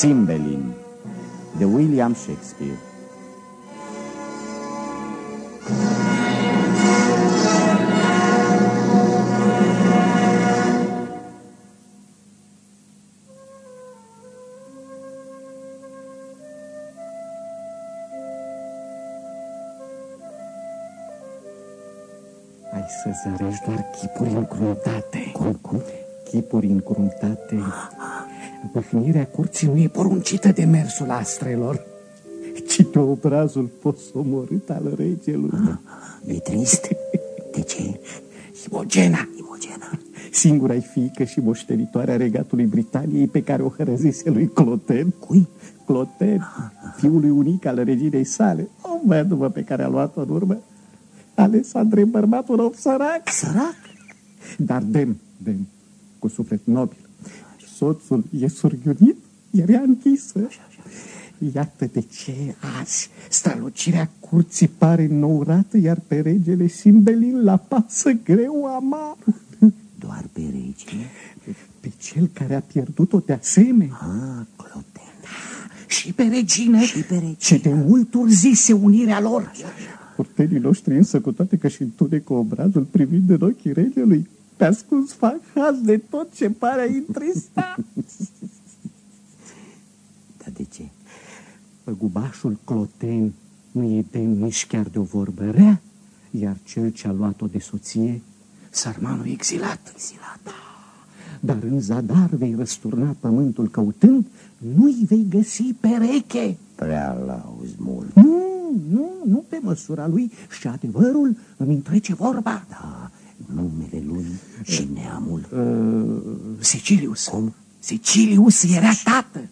Cymbeline de William Shakespeare. Ai să zărești doar chipuri încruntate. Cum? Chipuri încruntate. Păfnirea curții nu e poruncită de mersul astrelor, ci pe obrazul posomorât al regelui. E trist? De ce? Imogena, singura-i fiică și moștenitoarea regatului Britaniei pe care o hărăzise lui Cloten. Cui? Cloten, fiului unic al reginei sale, o văduvă pe care a luat-o în urmă. Alexandre, bărbat un om sărac. Sărac? Dar demn, cu suflet nobil. Soțul e surghiunit, iar ea închisă. Iată de ce azi strălucirea curții pare înnourată, iar pe regele Cymbeline la pasă greu amar. Doar pe rege? Pe cel care a pierdut-o de asemenea. Cloten. Și pe regină. Și pe rege. Ce de mult urzise unirea lor. Curtenii noștri însă, cu toate că și întunecă obrazul privind în ochii regelui, pe ascuns fac haz de tot ce pare a întrista. Dar de ce? Păgubașul Cloten nu e demn nici chiar de o vorbă rea, iar cel ce-a luat-o de soție, sărmanul exilat. Dar în zadar vei răsturna pământul căutând, nu-i vei găsi pereche. Prea lauzi mult. Nu pe măsura lui, și adevărul îmi întrece vorba. Da, numele lui și neamul. Sicilius. Cum? Sicilius era tată.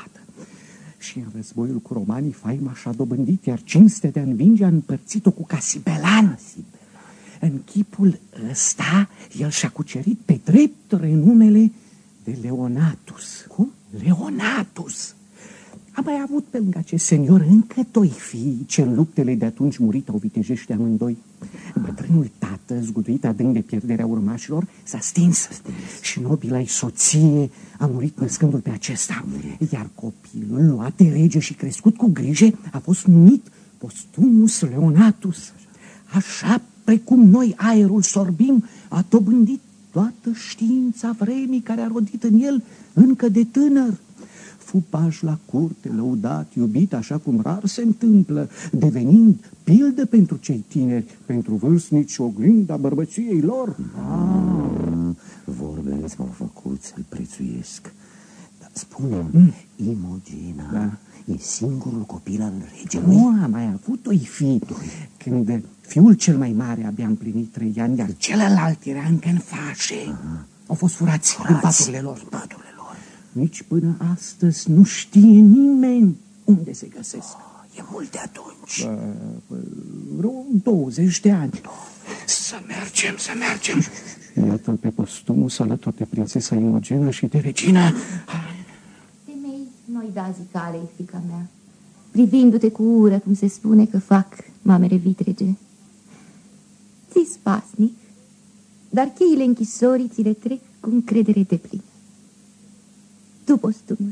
Și în războiul cu romanii faima și-a dobândit, iar cinstea de a învinge a împărțit-o cu Casibelan. În chipul ăsta, el și-a cucerit pe drept renumele de Leonatus. Cum? Leonatus. A mai avut pe lângă acest senior încă doi fii, ce în luptele de atunci muritau vitejește amândoi. Bătrânul tată, zguduit adânc de pierderea urmașilor, s-a stins. Și nobila-i soție a murit născându-l pe acesta. Iar copilul, luat de rege și crescut cu grijă, a fost numit Postumus Leonatus. Așa precum noi aerul sorbim, a dobândit toată știința vremii care a rodit în el încă de tânăr. Fu paș la curte, lăudat, iubit, așa cum rar se întâmplă, devenind pildă pentru cei tineri, pentru vârstnici, oglinda bărbăției lor. Vorbele m-au făcut să-l prețuiesc. Dar spune, Imogena e singurul copil al regelui? Nu, a mai avut doi fii, când fiul cel mai mare abia împlinit 3 ani, iar celălalt era încă în fașe. Au fost furați în paturile lor. Nici până astăzi nu știe nimeni unde se găsesc. E mult de atunci. Vreo 20 de ani. Să mergem. Iată-l pe Postumus alături de prințesa Imogena și de regina. Temei nu-i da zicalei, fiica mea, privindu-te cu ură, cum se spune că fac mamele vitrege. Ți-s pasnic, dar cheile închisorii ți le trec cu încredere deplină. Tu, Postumus,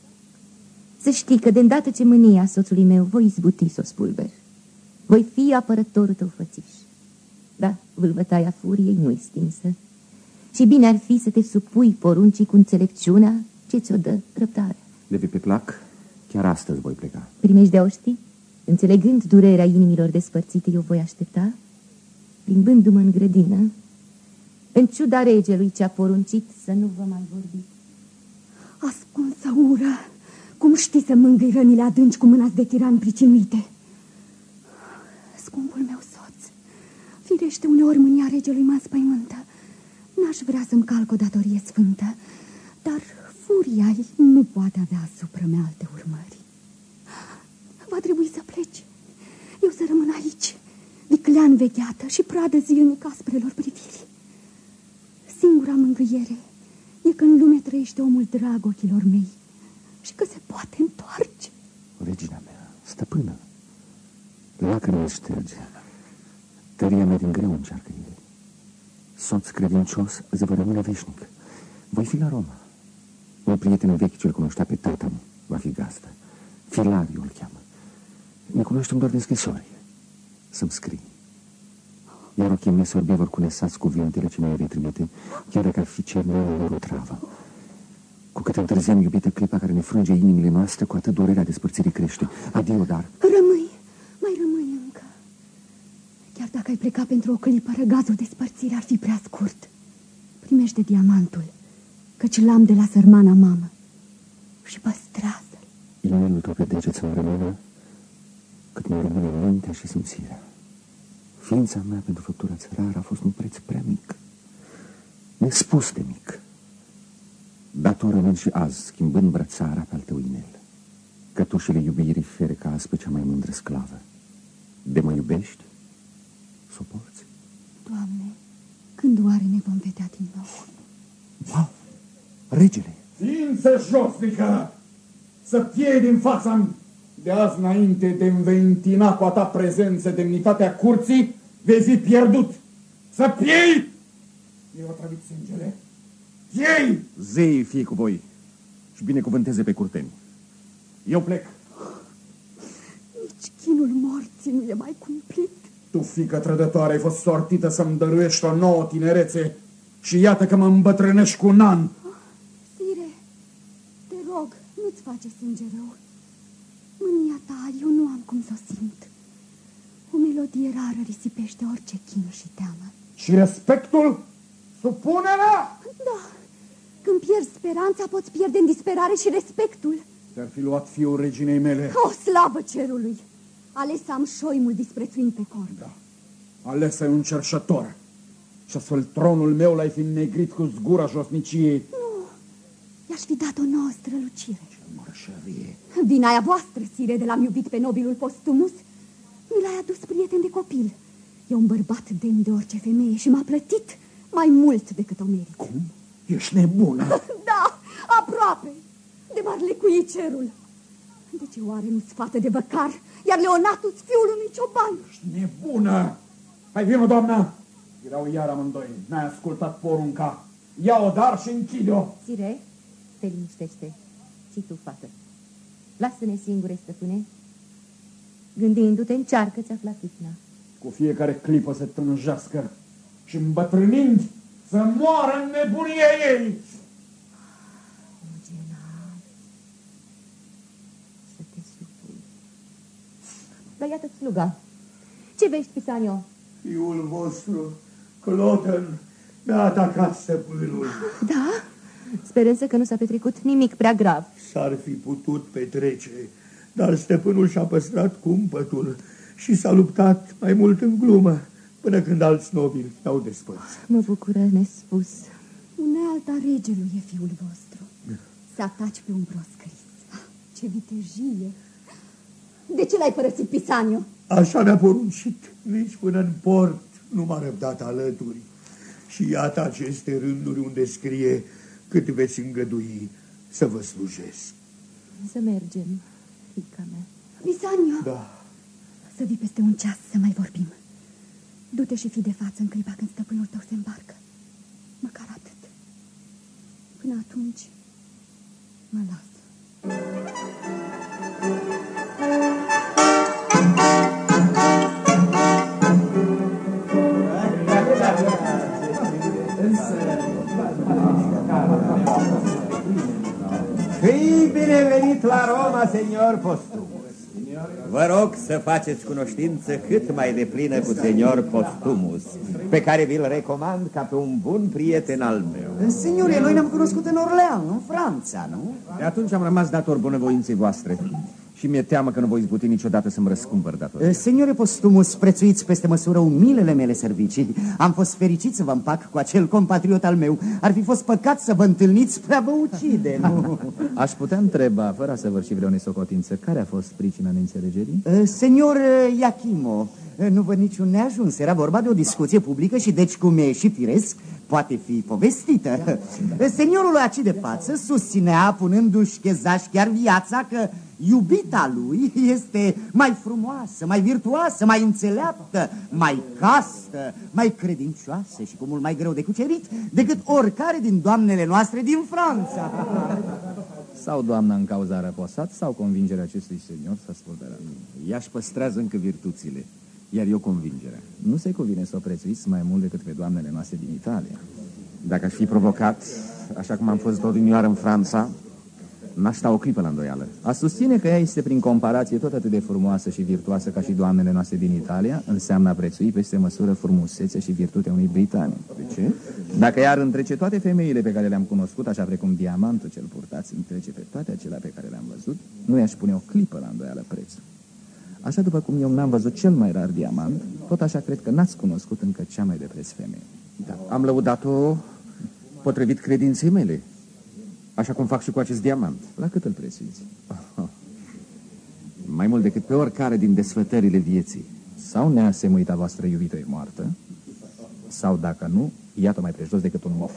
să știi că de îndată ce mânia soțului meu voi izbuti să o spulber, voi fi apărătorul tău fățiș. Da, vâlvătaia furiei nu-i stinsă și bine ar fi să te supui poruncii cu înțelepciunea ce ți-o dă răbdarea. De pe plac, chiar astăzi voi pleca. Primești de oștii? Înțelegând durerea inimilor despărțite, eu voi aștepta, plimbându-mă în grădină, în ciuda regelui ce-a poruncit să nu vă mai vorbi. Ascunsă ură, cum știi să mângâi rănile adânci cu mâna de tiran pricinuite? Scumpul meu soț, firește uneori mânia regelui mă înspăimântă. N-aș vrea să-mi calc o datorie sfântă, dar furia ei nu poate avea asupra mea alte urmări. Va trebui să pleci. Eu să rămân aici, viclean vegheată și pradă zilnic asprelor priviri. Singura mângâiere e că în lume trăiește omul drag ochilor mei și că se poate întoarce. Regina mea, stăpână, lacrimile șterge, tăria mea din greu încearcă ei. Soț credincios îți va rămâne veșnic. Voi fi la Roma. Un prieten vechi ce-l cunoștea pe tata-mi Va fi gazdă. Filariu îl cheamă. Ne cunoaștem doar de scrisori. Să-mi scrii. Iar ochii mei se orbevăr cu nesați cuvintele ce mi-ai retrimite, chiar dacă ar fi cernăul lor o travă. Cu cât întârziam, iubită, clipa care ne frânge inimile noastre, cu atât durerea despărțirii crește. Adio, dar... Rămâi, mai rămâi încă. Chiar dacă ai plecat pentru o clipă, răgazul despărțirii ar fi prea scurt. Primește diamantul, căci l-am de la sărmana mamă. Și păstrează-l. Inelul tău pe deget să-mi rămână cât mi rămâne mintea și simțirea. Ființa mea pentru făptura țărară a fost un preț prea mic, nespus de mic. Dator rămân și azi, schimbând brățara pe al tău inel. Cătușele iubirii fere ca azi pe cea mai mândră sclavă. De mă iubești? S-o porți? Doamne, când oare ne vom vedea din nou? Wow! Regele! Ființă josnică! Să piei din fața-mi! De azi înainte de-mi vei întina cu a ta prezență demnitatea curții, vei fi pierdut! Să piei! Eu atrăvit sângele. Piei! Zeii fie cu voi și binecuvânteze pe curteni. Eu plec. Nici chinul morții nu e mai cumplit. Tu, fiică trădătoare, ai fost sortită să-mi dăruiești o nouă tinerețe și iată că mă îmbătrânești cu un an. Sire, te rog, nu-ți face sânge rău. Mânia ta, eu nu am cum să o simt. O melodie rară risipește orice chin și teamă. Și respectul? Supunerea? Da, când pierzi speranța, poți pierde în disperare și respectul. Te-ar fi luat fiul reginei mele. O slavă cerului! Ales am șoimul disprețuind pe corp. Da, ales ai un cerșător. Și astfel tronul meu l-ai fi negrit cu zgura josniciei. Nu, i-aș fi dat o nouă strălucire. Ce mărșărie! Vina aia voastră, sire, de l-am iubit pe nobilul Postumus, mi l-ai adus prieten de copil. E un bărbat demn de orice femeie și m-a plătit mai mult decât o merit. Cum? Ești nebună? Da, aproape. De m-ar lecui cerul. De ce oare nu-ți fată de văcar, iar Leonatus fiul unui cioban? Ești nebună! Hai, vină, doamna! Erau iar amândoi. N-ai ascultat porunca. Ia-o dar și închide-o. Sire, te liniștește. Și tu, fată. Lasă-ne singure, stăpâne. Gândindu-te, încearcă-ți afla pisna. Cu fiecare clipă să tânjească și îmbătrânind să moară în nebunia ei. Să te supui. Dar iată sluga. Ce vești, Pisanio? Fiul vostru, Cloten, mi-a atacat stăpânul. Da? Sper însă că nu s-a petrecut nimic prea grav. S-ar fi putut petrece, dar stăpânul și-a păstrat cumpătul și s-a luptat mai mult în glumă, până când alți nobili i-au despărțit. Mă bucură nespus. Unealta regelui e fiul vostru. Să ataci pe un proscris. Ce vitejie! De ce l-ai părăsit, Pisanio? Așa mi-a poruncit, nici până în port nu m-a răbdat alături. Și iată aceste rânduri unde scrie cât veți îngădui să vă slujesc. Să mergem, fiica mea. Pisanio! Da. Să vii peste un ceas să mai vorbim. Du-te și fii de față în clipa când stăpânul tău se îmbarcă. Măcar atât. Până atunci, mă las. Fii binevenit la Roma, senior Postumus. Vă rog să faceți cunoștință cât mai deplină cu senior Postumus, pe care vi-l recomand ca pe un bun prieten al meu. Signore, noi ne-am cunoscut în Orleans, în Franța, nu? De atunci am rămas dator bunăvoinței voastre și mi-e teamă că nu voi izbuti niciodată să-mi răscumpăr datoria. Signore Postumus, prețuiți peste măsură umilele mele servicii. Am fost fericit să vă împac cu acel compatriot al meu. Ar fi fost păcat să vă întâlniți spre a vă ucide, nu? Aș putea întreba, fără a săvârși vreo nesocotință, care a fost pricina neînțelegerii? Senior Iachimo, nu văd niciun neajuns. Era vorba de o discuție publică și deci, cum e și firesc, poate fi povestită. Seniorul aici de față susținea, punându-și chezaș chiar viața, că iubita lui este mai frumoasă, mai virtuoasă, mai înțeleaptă, mai castă, mai credincioasă și cu mult mai greu de cucerit decât oricare din doamnele noastre din Franța. Sau doamna în cauza răposat, sau convingerea acestui senior să asculte la mine. Ea își păstrează încă virtuțile, iar eu convingerea. Nu se cuvine să o prețuiți mai mult decât pe doamnele noastre din Italia. Dacă aș fi provocat, așa cum am fost odinioară în Franța, n-aș sta o clipă la îndoială. A susține că ea este prin comparație tot atât de frumoasă și virtuoasă ca și doamnele noastre din Italia, înseamnă a prețui peste măsură frumusețea și virtutea unui britanic. De ce? Dacă ea ar întrece toate femeile pe care le-am cunoscut, așa precum diamantul cel purtat întrece pe toate acelea pe care le-am văzut, nu i-aș pune o clipă la îndoială prețul. Așa după cum eu n-am văzut cel mai rar diamant, tot așa cred că n-ați cunoscut încă cea mai de preț femeie. Da, am lăudat-o potrivit credinței mele, așa cum fac și cu acest diamant. La cât îl prețuiți? Mai mult decât pe oricare din desfătările vieții. Sau neasemuita voastră iubită e moartă, sau dacă nu, iată mai prejos decât un moft.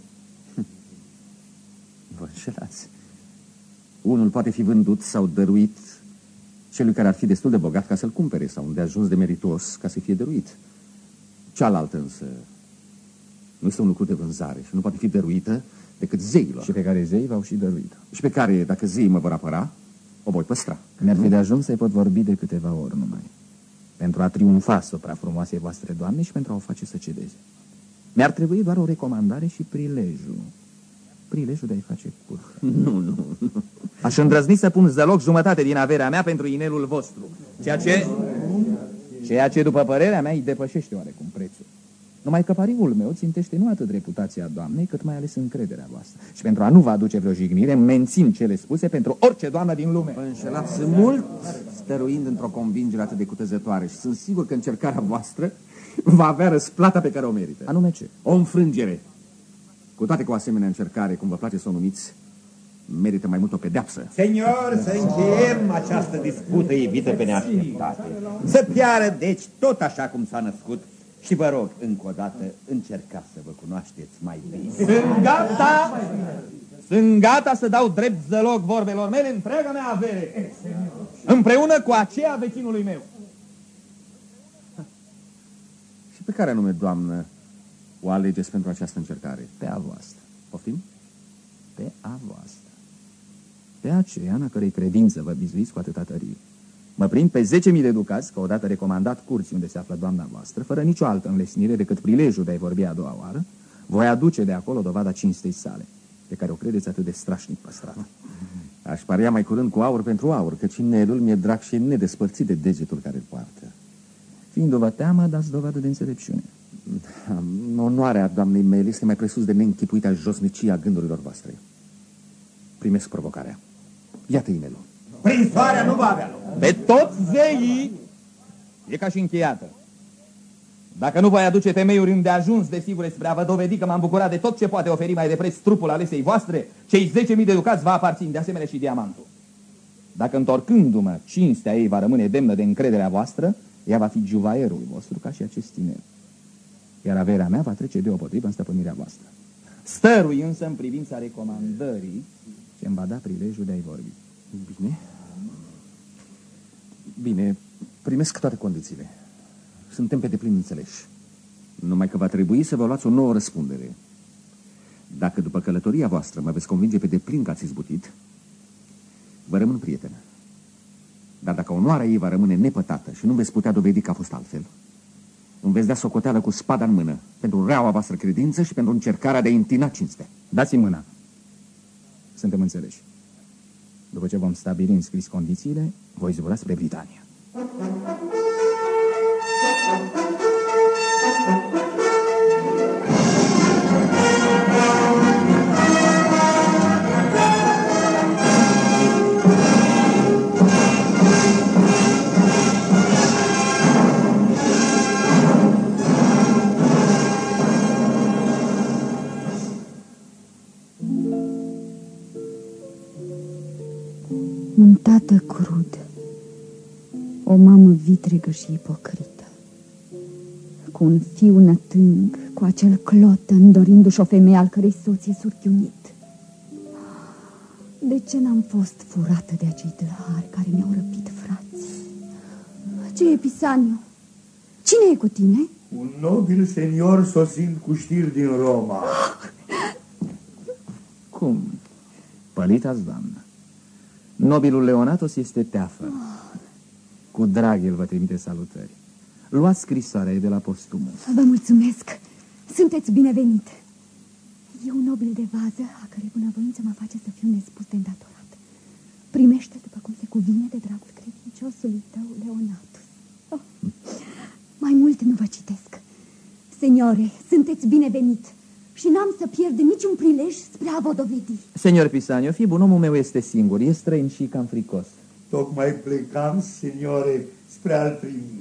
Vă înșelați. Unul poate fi vândut sau dăruit celui care ar fi destul de bogat ca să-l cumpere, sau unde ajuns de meritos ca să fie dăruit. Cealaltă însă nu este un lucru de vânzare și nu poate fi dăruită decât zeilor. Și pe care zeii v-au și dăruit. Și pe care, dacă zeii mă vor apăra, o voi păstra. Mi-ar fi de ajuns să-i pot vorbi de câteva ori numai, pentru a triumfa asupra frumoasei voastre doamne și pentru a o face să cedeze. Mi-ar trebui doar o recomandare și prilejul de a-i face cură. Nu. Aș îndrăzni să pun zăloc jumătate din averea mea pentru inelul vostru, ceea ce după părerea mea îi depășește oarecum prețul. Numai că pariul meu țintește nu atât reputația doamnei, cât mai ales încrederea voastră. Și pentru a nu vă aduce vreo jignire, mențin cele spuse pentru orice doamnă din lume. Vă înșelați mult, stăruind într-o convingere atât de cutezătoare, și sunt sigur că încercarea voastră va avea răsplata pe care o merită. Anume ce? O înfrângere. Cu toate că o asemenea încercare, cum vă place să o numiți, merită mai mult o pedeapsă. Senior, să încheiem această dispută ivită pe neașteptate. Să piară, deci, tot așa cum s-a născut. Și vă rog, încă o dată, încercați să vă cunoașteți mai bine. Sunt gata să dau drept zăloc vorbelor mele întreaga mea avere, împreună cu aceea vecinului meu. Și pe care anume, doamnă, o alegeți pentru această încercare? Pe a voastră. Poftim? Pe a voastră. Pe aceea în a cărei credință vă bizuiți cu atâta tărie. Mă prind pe 10.000 de ducați, că odată recomandat curții unde se află doamna voastră, fără nicio altă înlesnire decât prilejul de a-i vorbi a doua oară, voi aduce de acolo dovada cinstei sale, pe care o credeți atât de strașnic păstrată. Aș paria mai curând cu aur pentru aur, căci inelul mi-e drag și nedespărțit de degetul care îl poartă. Fiindu-vă teamă, dați dovadă de înțelepciune. Onoarea doamnei mele este mai presus de neînchipuita josnicie a gândurilor voastre. Primesc provocarea. Iată inelul. Prinsoarea nu va avea loc. Pe toți zeii e ca și încheiată. Dacă nu voi aduce temeiuri îndeajuns de sigure spre a vă dovedi că m-am bucurat de tot ce poate oferi mai de preț trupul alesei voastre, cei 10.000 de ducați va aparțin, de asemenea și diamantul. Dacă întorcându-mă, cinstea ei va rămâne demnă de încrederea voastră, ea va fi juvaierul vostru ca și acest tineri. Iar averea mea va trece deopotrivă în stăpânirea voastră. Stărui însă în privința recomandării ce îmi va da prilejul de a-i vorbi. Bine, primesc toate condițiile. Suntem pe deplin înțeleși. Numai că va trebui să vă luați o nouă răspundere. Dacă după călătoria voastră mă veți convinge pe deplin că ați izbutit, vă rămân prietenă. Dar dacă onoarea ei va rămâne nepătată și nu veți putea dovedi că a fost altfel, îmi veți da socoteală cu spada în mână pentru reaua voastră credință și pentru încercarea de a întina cinstea. Dați-mi mâna. Suntem înțeleși. După ce vom stabili în scris condițiile, voi zbura spre Britania. Un tată crud, o mamă vitregă și ipocrită, cu un fiu nătâng, cu acel clot, îndorindu-și o femeie al cărei soț e surchiunit. De ce n-am fost furată de acei tâlhari care mi-au răpit frații? Ce e, Pisaniu? Cine e cu tine? Un nobil senior sosind cu știri din Roma. Cum? Salutați, doamnă. Nobilul Leonatos este teafă. Cu drag el vă trimite salutări. Luați scrisoarea de la Postumus. Vă mulțumesc. Sunteți binevenit. E un nobil de vază a cărei bunăvoință mă face să fiu nespus de îndatorat. Primește după cum se cuvine de dragul credinciosului tău, Leonatus. Oh. Mai mult nu vă citesc. Seniore, sunteți binevenit și n-am să pierd niciun prilej spre a vă dovedi. Senior Pisanio, fi bun, omul meu este singur, e străin și cam fricos. Tocmai plecam, seniore, spre a-l primi.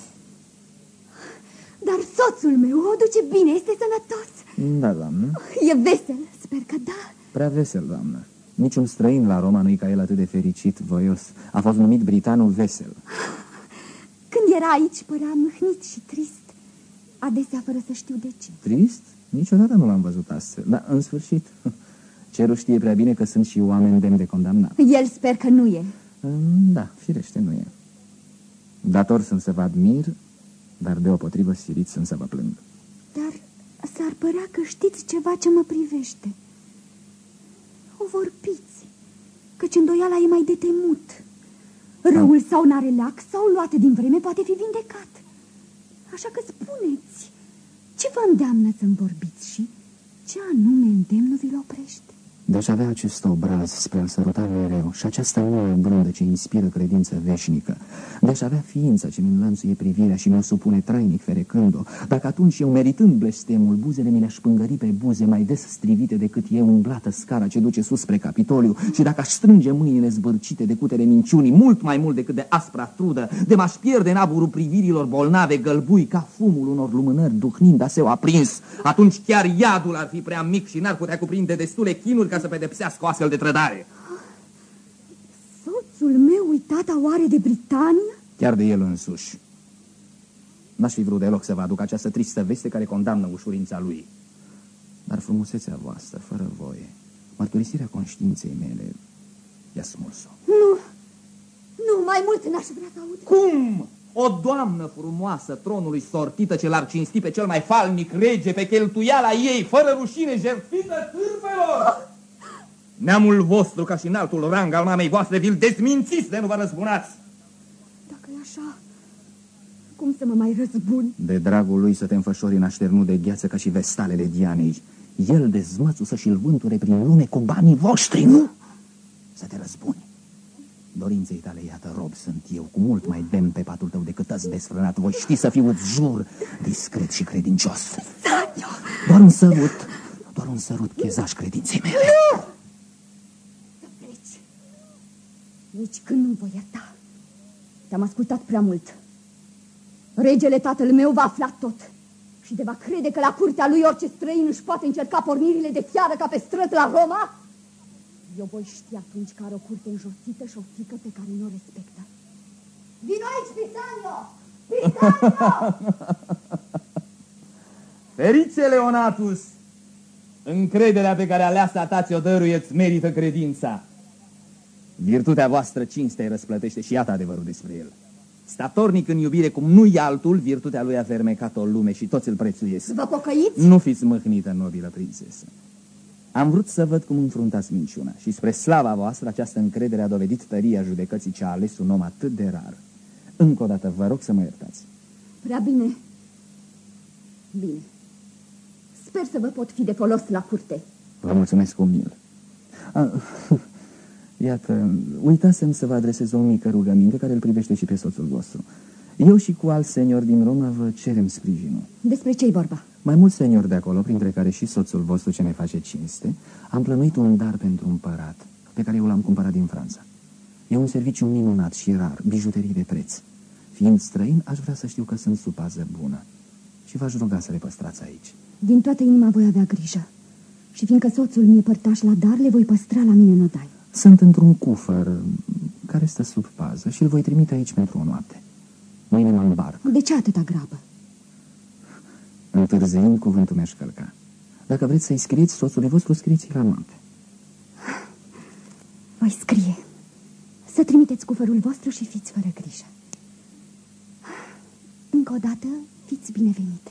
Dar soțul meu o duce bine, este sănătos. Da, doamnă. E vesel, sper că da. Prea vesel, doamnă. Niciun străin la Roma nu-i ca el atât de fericit, voios. A fost numit britanul vesel. Când era aici, părea mâhnit și trist. Adesea fără să știu de ce. Trist? Niciodată nu l-am văzut astfel. Dar, în sfârșit, cerul știe prea bine că sunt și oameni demni de condamnat. El sper că nu e. Da, firește, nu e. Dator sunt să vă admir, dar deopotrivă silit sunt să vă plâng. Dar s-ar părea că știți ceva ce mă privește. O vorbiți, căci îndoiala e mai de temut. Răul sau n-are leac, sau luat din vreme poate fi vindecat. Așa că spuneți, ce vă îndeamnă să-mi vorbiți și ce anume îndemnul vi-l oprește? De-aș avea acest obraz spre a-l săruta mereu și această nouă brândă ce inspiră credință veșnică, de-aș avea ființa ce mi înlănțuie privirea și mi-o supune trainic ferecând-o, dacă atunci eu, meritând blestemul, buzele mi le-aș pângări pe buze mai des strivite decât e umblată scara ce duce sus spre Capitoliu, și dacă aș strânge mâinile zbârcite de cutele minciunii, mult mai mult decât de aspra trudă, de m-aș pierde în aburul privirilor bolnave, gălbui ca fumul unor lumânări duhnind aseu aprins, atunci chiar iadul ar fi prea mic și n-ar putea cuprinde destule chinuri ca să pedepsească o astfel de trădare. Soțul meu uitat oare de Britania? Chiar de el însuși. N-aș fi vrut deloc să vă aduc această tristă veste care condamnă ușurința lui. Dar frumusețea voastră, fără voie, mărturisirea conștiinței mele, i-a smuls-o. Nu, mai mult n-aș vrea să aud. Cum? O doamnă frumoasă, tronului sortită, ce l-ar cinsti pe cel mai falnic rege, pe cheltuiala ei, fără rușine, jertfită cârpelor! Neamul vostru, ca și înaltul rang al mamei voastre, vi-l dezmințiți de nu vă răzbunați. Dacă e așa, cum să mă mai răzbun? De dragul lui să te înfășori în așternut de gheață ca și vestalele Dianei. El dezmățusă și-l vânture prin lume cu banii voștri, nu? Să te răzbuni. Dorinței tale, iată, rob sunt eu, cu mult mai demn pe patul tău decât ați desfrânat. Voi ști să fiu, îți jur, discret și credincios. Sanio! Doar un sărut, chezaș credinței mele. Nu! Să pleci. Nici când nu voi ierta. Te-am ascultat prea mult. Regele tatăl meu va afla tot și de va crede că la curtea lui orice străin își poate încerca pornirile de fiară ca pe străzi la Roma. Eu voi ști atunci că are o curte înjosită și o fiică pe care nu o respectă. Vino aici, Pisanio! Pisanio! Ferice, Leonatus! Încrederea pe care aleasa ta ți-o dăruie îți merită credința. Virtutea voastră cinstea-i răsplătește și iată adevărul despre el. Statornic în iubire cum nu-i altul, virtutea lui a fermecat o lume și toți îl prețuiesc. Vă pocăiți? Nu fiți mâhnită, nobilă prințesă. Am vrut să văd cum înfruntați minciuna și spre slava voastră această încredere a dovedit tăria judecății ce a ales un om atât de rar. Încă o dată vă rog să mă iertați. Prea bine. Bine. Sper să vă pot fi de folos la curte. Vă mulțumesc umil. Iată, uitasem să vă adresez o mică rugăminte care îl privește și pe soțul vostru. Eu și cu alți seniori din Roma vă cerem sprijinul. Despre ce-i vorba? Mai mulți seniori de acolo, printre care și soțul vostru ce ne face cinste, am plănuit un dar pentru împărat, pe care eu l-am cumpărat din Franța. E un serviciu minunat și rar, bijuterii de preț. Fiind străin, aș vrea să știu că sunt sub pază bună și v-aș ruga să le păstrați aici. Din toată inima voi avea grijă. Și fiindcă soțul mi-e părtaș la dar, le voi păstra la mine în odaie. Sunt într-un cufăr care stă sub pază și îl voi trimite aici pentru o noapte. Mâine mă îmbarc. De ce atâta grabă? Întârziind, cuvântul mi-aș călca. Dacă vreți să-i scrieți soțului vostru, scrieți la noapte. Voi scrie. Să trimiteți cufărul vostru și fiți fără grijă. Încă o dată, fiți binevenite.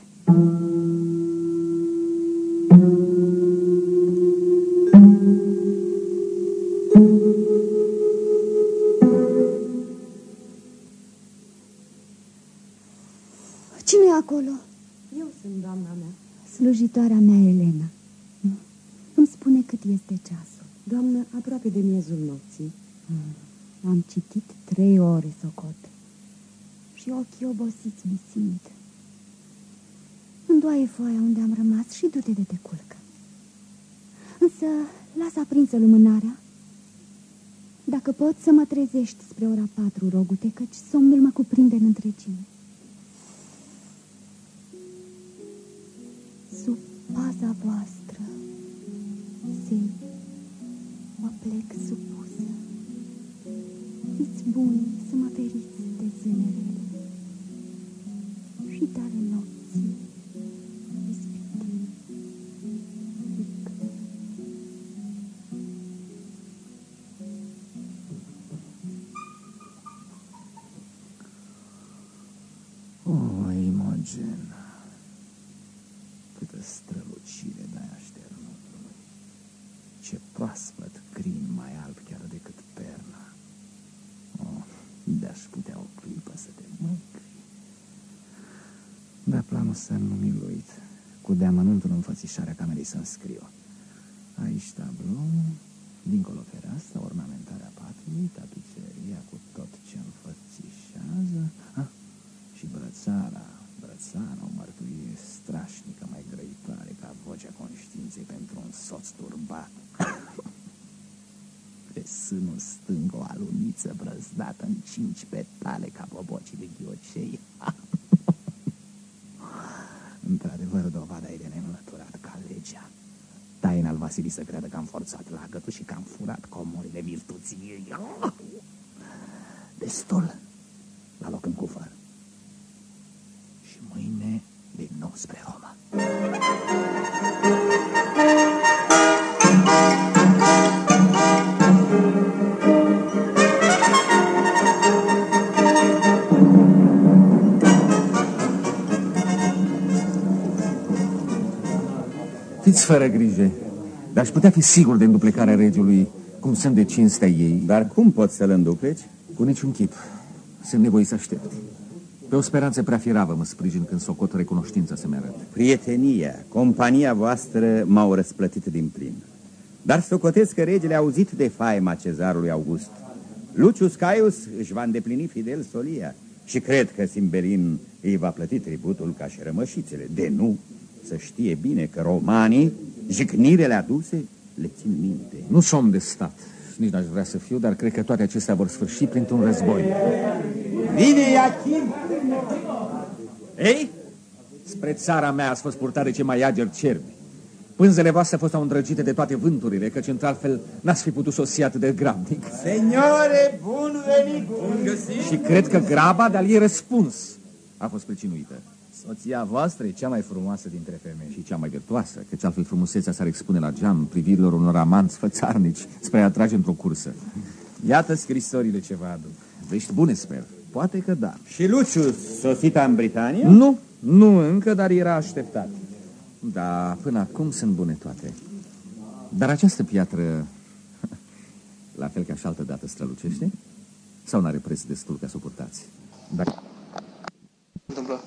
Cine e acolo? Eu sunt doamna mea. Slujitoarea mea, Elena. Îmi spune cât este ceasul. Doamnă, aproape de miezul nopții. Am citit 3 ore, socot. Și ochii obosiți mi simt. Îndoaie foaia unde am rămas și du-te de te culcă. Însă, lasă aprinsă lumânarea. Dacă poți să mă trezești spre ora 4, rogu-te, căci somnul mă cuprinde în întregime. Sub paza voastră, zei, mă plec supusă. Fiți buni să mă feriți de zânerele și de ale nopții ispitii. O, Imogen, câtă strălucire dai așternutului. Ce proaspăt crin mai alb chiar decât perna. Oh, de-aș putea o clipă să te mâncăi. Dar planul ăsta nu mi-l uit. Cu deamănuntul în fățișarea camerei să-mi scriu. Aici tablou, dincolo fereastra, ornamentarea patului, tapiseria cu tot ce înfățișează. Și brățara, o mărturie strașnică, mai grăitoare ca vocea conștiinței pentru un soț turbat. Pe sânul stâng o aluniță brăzdată în 5 petale ca bobocii de ghiocei. Într-adevăr, dovada e de neînlăturat ca legea. Taina al Vasilii să creadă că am forțat lagătul și că am furat comorile virtuții. Destul. La loc în cufăr. Și mâine din nou spre Roma. Fiți fără grijă, dar aș putea fi sigur de înduplecarea regiului, cum sunt de cinstea ei. Dar cum poți să-l îndupleci? Cu niciun chip. Sunt nevoit să aștept. Pe o speranță prea firavă mă sprijin când socot recunoștința să-mi arăt. Prietenia, compania voastră m-au răsplătit din plin. Dar socotesc că regele a auzit de faima cezarului August. Lucius Caius își va îndeplini fidel solia și cred că Simberin îi va plăti tributul ca și rămășițele. De nu, să știe bine că romanii, jignirele aduse, le țin minte. Nu sunt om de stat, nici n-aș vrea să fiu, dar cred că toate acestea vor sfârși printr-un război. Vine Iachim! Ei? Spre țara mea ați fost purtat de cei mai ageri cerbi. Pânzele voastre au fost îndrăgite de toate vânturile, căci într-altfel n-ați fi putut sosi atât de grabnic. Seniore, bun venit! Bun găsit! Și cred că graba de-al ei răspuns a fost pricinuită. Soția voastră e cea mai frumoasă dintre femei. Și cea mai virtuoasă, căci altfel frumusețea s-ar expune la geam privirilor unor amanți fățarnici spre a atrage într-o cursă. Iată scrisorile ce vă aduc. Vești bune, sper. Poate că da. Și Lucius, sosita în Britania? Nu încă, dar era așteptat. Da, până acum sunt bune toate. Dar această piatră, la fel ca și altă dată, strălucește? Sau n-are preț destul ca să o purtați? Dar... întâmplă?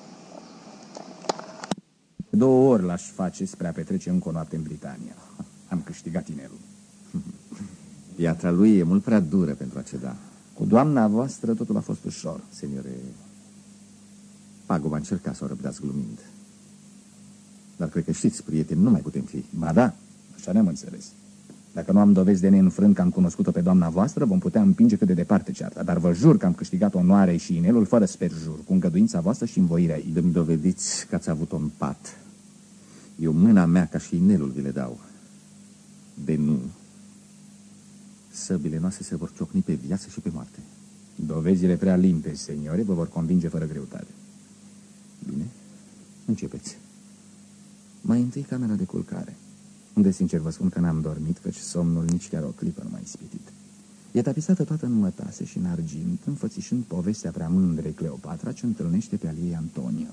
2 ori l-aș face spre a petrece încă o noapte în Britania. Am câștigat inelul. Piatra lui e mult prea dură pentru a ceda. Cu doamna voastră totul a fost ușor. Seniore, Pago va încerca să o răbdați glumind. Dar cred că știți, prieteni, nu mai putem fi. Ba da, așa ne-am înțeles. Dacă nu am dovezi de neînfrânt că am cunoscut-o pe doamna voastră, vom putea împinge cât de departe cearta. Dar vă jur că am câștigat onoarea și inelul fără sperjur, cu îngăduința voastră și învoirea ei. Dă-mi dovediți că ați avut-o în pat. Eu mâna mea ca și inelul vi le dau. De nu, săbile noastre se vor ciocni pe viață și pe moarte. Dovezile prea limpezi, seniore, vă vor convinge fără greutate. Bine, începeți. Mai întâi camera de culcare, unde sincer vă spun că n-am dormit, căci somnul nici chiar o clipă nu m-a ispitit. E tapisată toată în mătase și în argint, înfățișând povestea prea mândrei Cleopatra ce întâlnește pe al ei Antonio.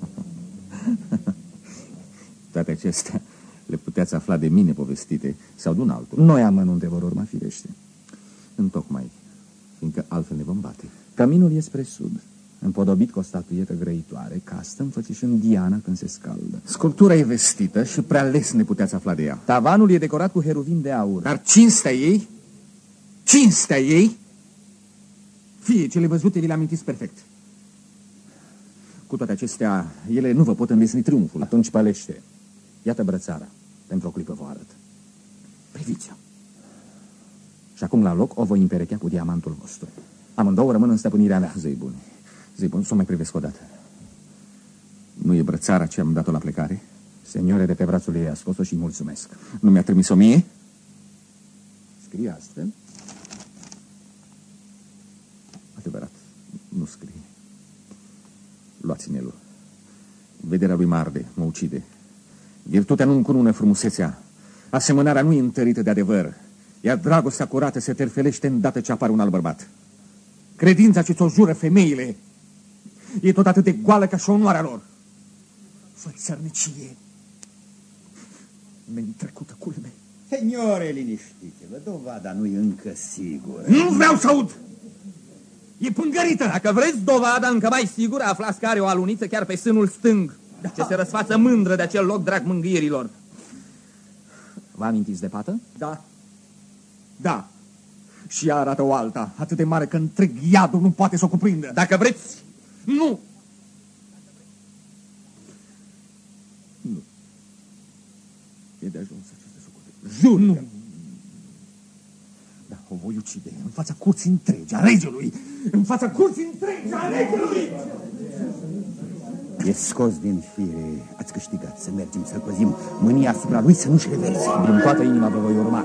Toate acestea le puteți afla de mine povestite sau de un altul. Noi amănunte vor urma, firește. Întocmai, fiindcă altfel ne vom bate. Căminul e spre sud. împodobit cu o statuietă grăitoare, castă, înfățișând Diana când se scaldă. Sculptura e vestită și prea lesne puteți afla de ea. Tavanul e decorat cu heruvin de aur. Dar cinstea ei, fie cele văzute, vi le amintiți perfect. Cu toate acestea, ele nu vă pot înlesni triumful. Atunci pălește. Iată brățara. Pentru o clipă vă arăt. Priviți-o. Și acum la loc o voi împerechea cu diamantul vostru. Amândouă rămân în stăpânirea mea. Zei bun, să o mai privesc o dată. Nu e brățara ce am dat-o la plecare? Seniore, de pe brațul ei a scos-o și mulțumesc. Nu mi-a trimis-o mie? Scrie astfel? Adevărat, nu scrie. Luați inelul. Vederea lui mă arde, mă ucide. Virtutea nu încunună frumusețea. Asemănarea nu e întărită de adevăr. Iar dragostea curată se terfelește îndată ce apare un alt bărbat. Credința ce ți-o jură femeile e tot atât de goală ca și onoarea lor. Fățărnicie neîntrecută culme. Seniore, liniștiți-vă, dovada nu e încă sigură. Nu vreau să aud! E pângărită! Dacă vreți dovada încă mai sigură, aflați că are o aluniță chiar pe sânul stâng, ce se răsfață mândră de acel loc drag mângâierilor. Vă amintiți de pată? Da. Și ea arată o alta, atât de mare că întreg iadul nu poate să o cuprindă. Dacă vreți... Nu! E de ajuns aceste socoteli. Jur, nu! Da, o voi ucide în fața curții întregi a regelui. În fața curții întregi a regelui! E scos din fire. Ați câștigat să mergem să-l păzim. Mânia asupra lui să nu-și reverse. Din toată inima vă voi urma.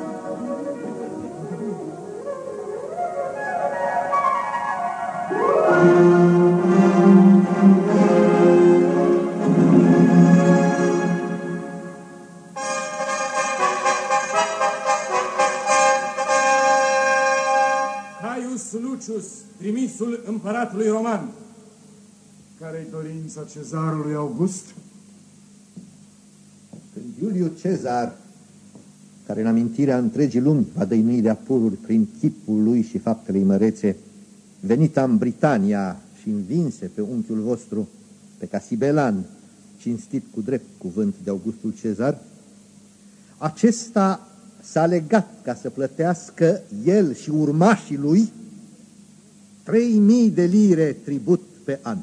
Caius Lucius, trimisul împăratului roman. Care-i dorința cezarului August? Când Iuliu Cezar, care în amintirea întregii lumi va dăinui de apururi prin chipul lui și faptele mărețe, venita în Britania și învinse pe unchiul vostru, pe Casibelan, cinstit cu drept cuvânt de Augustul Cezar, acesta s-a legat ca să plătească el și urmașii lui 3.000 de lire tribut pe an.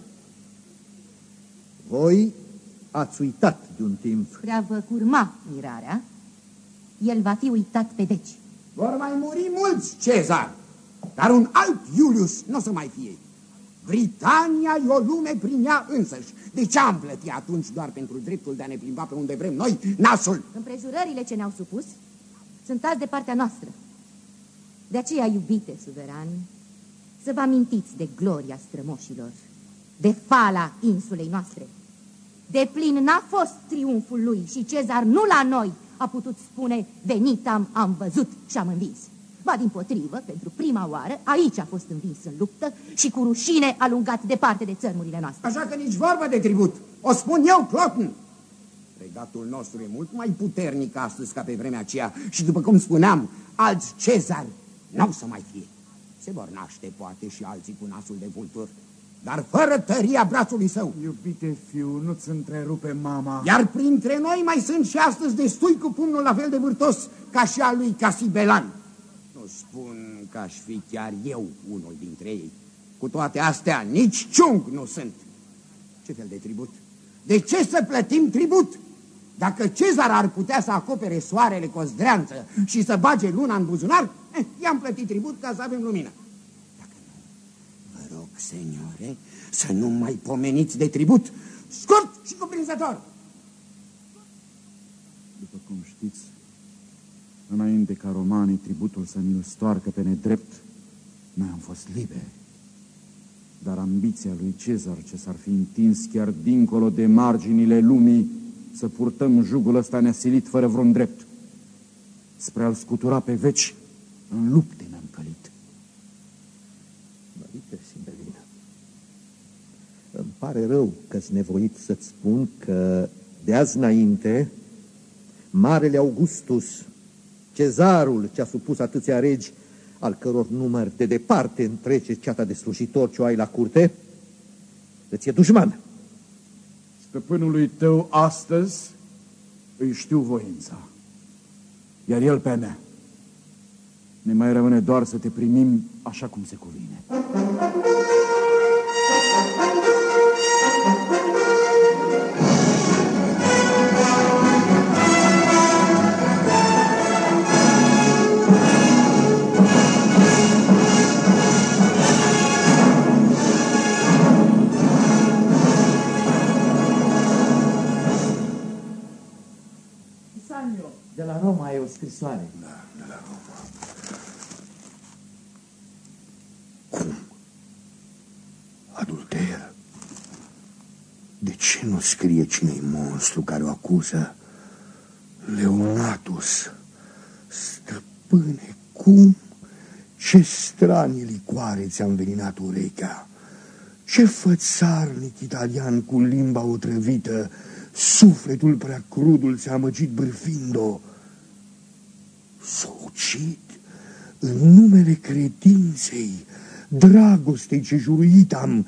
Voi ați uitat de un timp. Prea vă curma mirarea. El va fi uitat pe veci. Vor mai muri mulți Cezar, dar un alt Iulius nu o să mai fie. Britania e o lume prin ea însăși. De ce am plătit atunci doar pentru dreptul de a ne plimba pe unde vrem noi, nasul? Împrejurările ce ne-au supus sunt azi de partea noastră. De aceea, iubite suveran, să vă amintiți de gloria strămoșilor, de fala insulei noastre. De plin n-a fost triumful lui și Cezar nu la noi a putut spune venit am văzut și am învins. Ba dimpotrivă, pentru prima oară, aici a fost învins în luptă și cu rușine alungat departe de țărmurile noastre. Așa că nici vorbă de tribut. O spun eu, Cloten. Regatul nostru e mult mai puternic astăzi ca pe vremea aceea și, după cum spuneam, alți Cezari n-au să mai fie. Se vor naște, poate, și alții cu nasul de vultur, dar fără tăria brațului său. Iubite fiu, nu-ți întrerupe mama. Iar printre noi mai sunt și astăzi destui cu pumnul la fel de vârtos ca și al lui Casibelan. Nu spun că aș fi chiar eu unul dintre ei. Cu toate astea, nici ciung nu sunt. Ce fel de tribut? De ce să plătim tribut? Dacă Cezar ar putea să acopere soarele cu o zdreanță și să bage luna în buzunar, i-am plătit tribut ca să avem lumină. Dacă nu, vă rog, seniore, să nu mai pomeniți de tribut. Scurt și cuprinzător. După cum știți, înainte ca romanii tributul să ni-l stoarcă pe nedrept, noi am fost liberi. Dar ambiția lui Cezar, ce s-ar fi întins chiar dincolo de marginile lumii, să purtăm jugul ăsta ne-a silit fără vreun drept. Spre a-l scutura pe veci, în lupte ne-am călit. Mărite, Simbelina, îmi pare rău că-s nevoit să-ți spun că de azi înainte, Marele Augustus, Cezarul ce a supus atâția regi, al căror număr de departe întrece ceata de slujitori ce o ai la curte, Îți e dușman. Stăpânului tău astăzi îi știu voința, iar el pe a mea. Ne mai rămâne doar să te primim așa cum se cuvine. De la Roma e o scrisoare. Da, de la Roma. Cum? Adulter? De ce nu scrie cine-i monstru care o acuză? Leonatus. Stăpâne, cum? Ce stranie licoare ți-a înveninat urechea. Ce fățarnic italian cu limba otrăvită, sufletul prea crudul ți-a amăgit bârfind-o. S-o ucid în numele credinței, dragostei ce juruit am,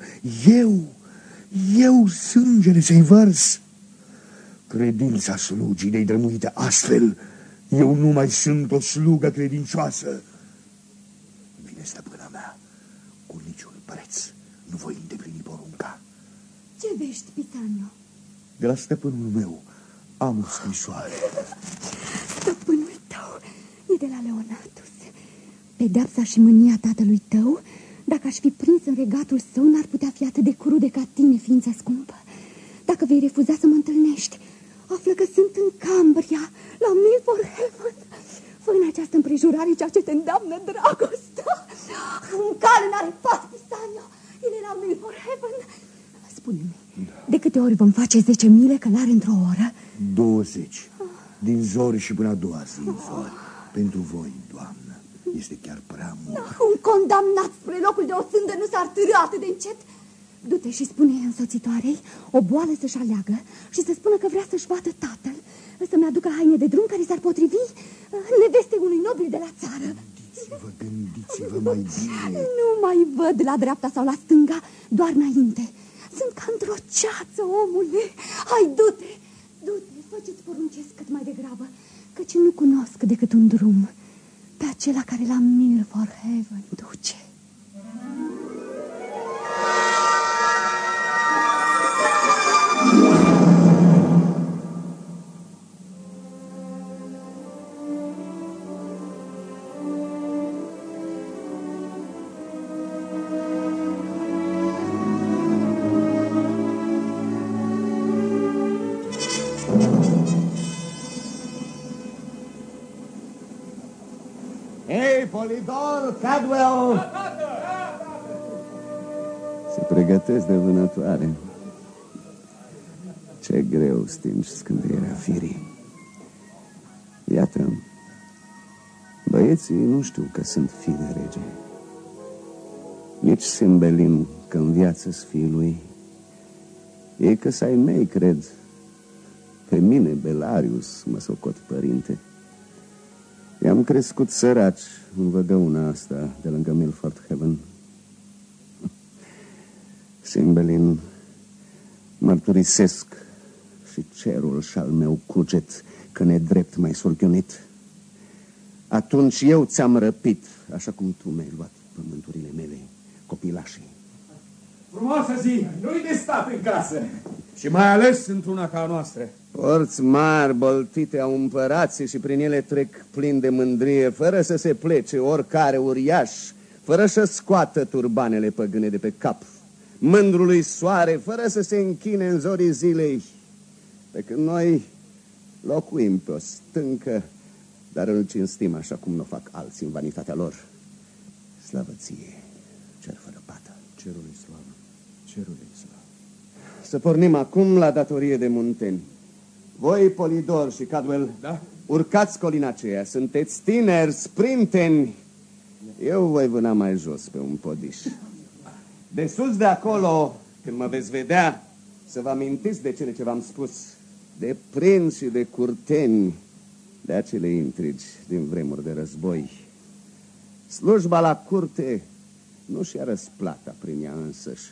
eu sângele să-i vărs. Credința slugii de-i drămuită astfel, eu nu mai sunt o slugă credincioasă. Vine stăpâna mea, cu niciun preț nu voi îndeplini porunca. Ce vești, Pisanio? De la stăpânul meu am o scrisoare. Stăpânul tău e de la Leonatus. Pedeapsa și mânia tatălui tău, dacă aș fi prins în regatul său, n-ar putea fi atât de crude ca tine, ființă scumpă. Dacă vei refuza să mă întâlnești, află că sunt în Cambria, la Milford Haven. Fă în această împrejurare ceea ce te îndeamnă dragostea. Un cal n-are pas, Pisanio. El e la Milford Haven. Spune-mi, de câte ori vom face 10 mile călare într-o oră? 20. Din zori și până a doua zi în zori. Pentru voi, doamnă, este chiar prea mult. Un condamnat spre locul de o sândă nu s-ar târâ atât de încet. Du-te și spune însoțitoarei o boală să-și aleagă și să spună că vrea să-și bată tatăl, să-mi aducă haine de drum care s-ar potrivi nevestei unui nobil de la țară. Gândiți-vă mai bine. Nu mai văd la dreapta sau la stânga, doar înainte. Sunt ca într-o ceață, omule. Hai, du-te, fă ce-ți poruncesc cât mai degrabă, căci nu cunosc decât un drum, pe acela care la Milford Haven duce. Hei, Polidor, Cadwell! Se pregătesc de vânătoare. Ce greu stingi scânteiera firii. Iată, băieții nu știu că sunt fii de rege. Nici Cymbeline că în viață-s fiii lui. Ei că ai mei, cred. Pe mine, Belarius, mă socot părinte. I-am crescut săraci în văgăuna asta de lângă Milford Haven. Cymbeline, mărturisesc și cerul și-al meu cuget că nedrept m-ai surghiunit. Atunci eu ți-am răpit, așa cum tu mi-ai luat pământurile mele, copilașii. Frumoasă zi, nu-i de stat în casă. Și mai ales într-una ca a noastră. Porți mari, băltite au împărații și prin ele trec plin de mândrie, fără să se plece oricare uriaș, fără să scoată turbanele păgâne de pe cap, mândrului soare, fără să se închine în zorii zilei, pe când noi locuim pe o stâncă, dar îl cinstim așa cum nu fac alții în vanitatea lor. Slavă ție, cer fără pată. Cerului slavă, cerului slavă. Să pornim acum la datorie de munteni. Voi, Polidor și Cadwell, da? Urcați colina aceea, sunteți tineri, sprinteni. Eu voi vâna mai jos pe un podiș. De sus de acolo, când mă veți vedea, să vă amintiți de cele ce v-am spus, de prinți și de curteni, de acele intrigi din vremuri de război. Slujba la curte nu și-a răsplata prin ea însăși,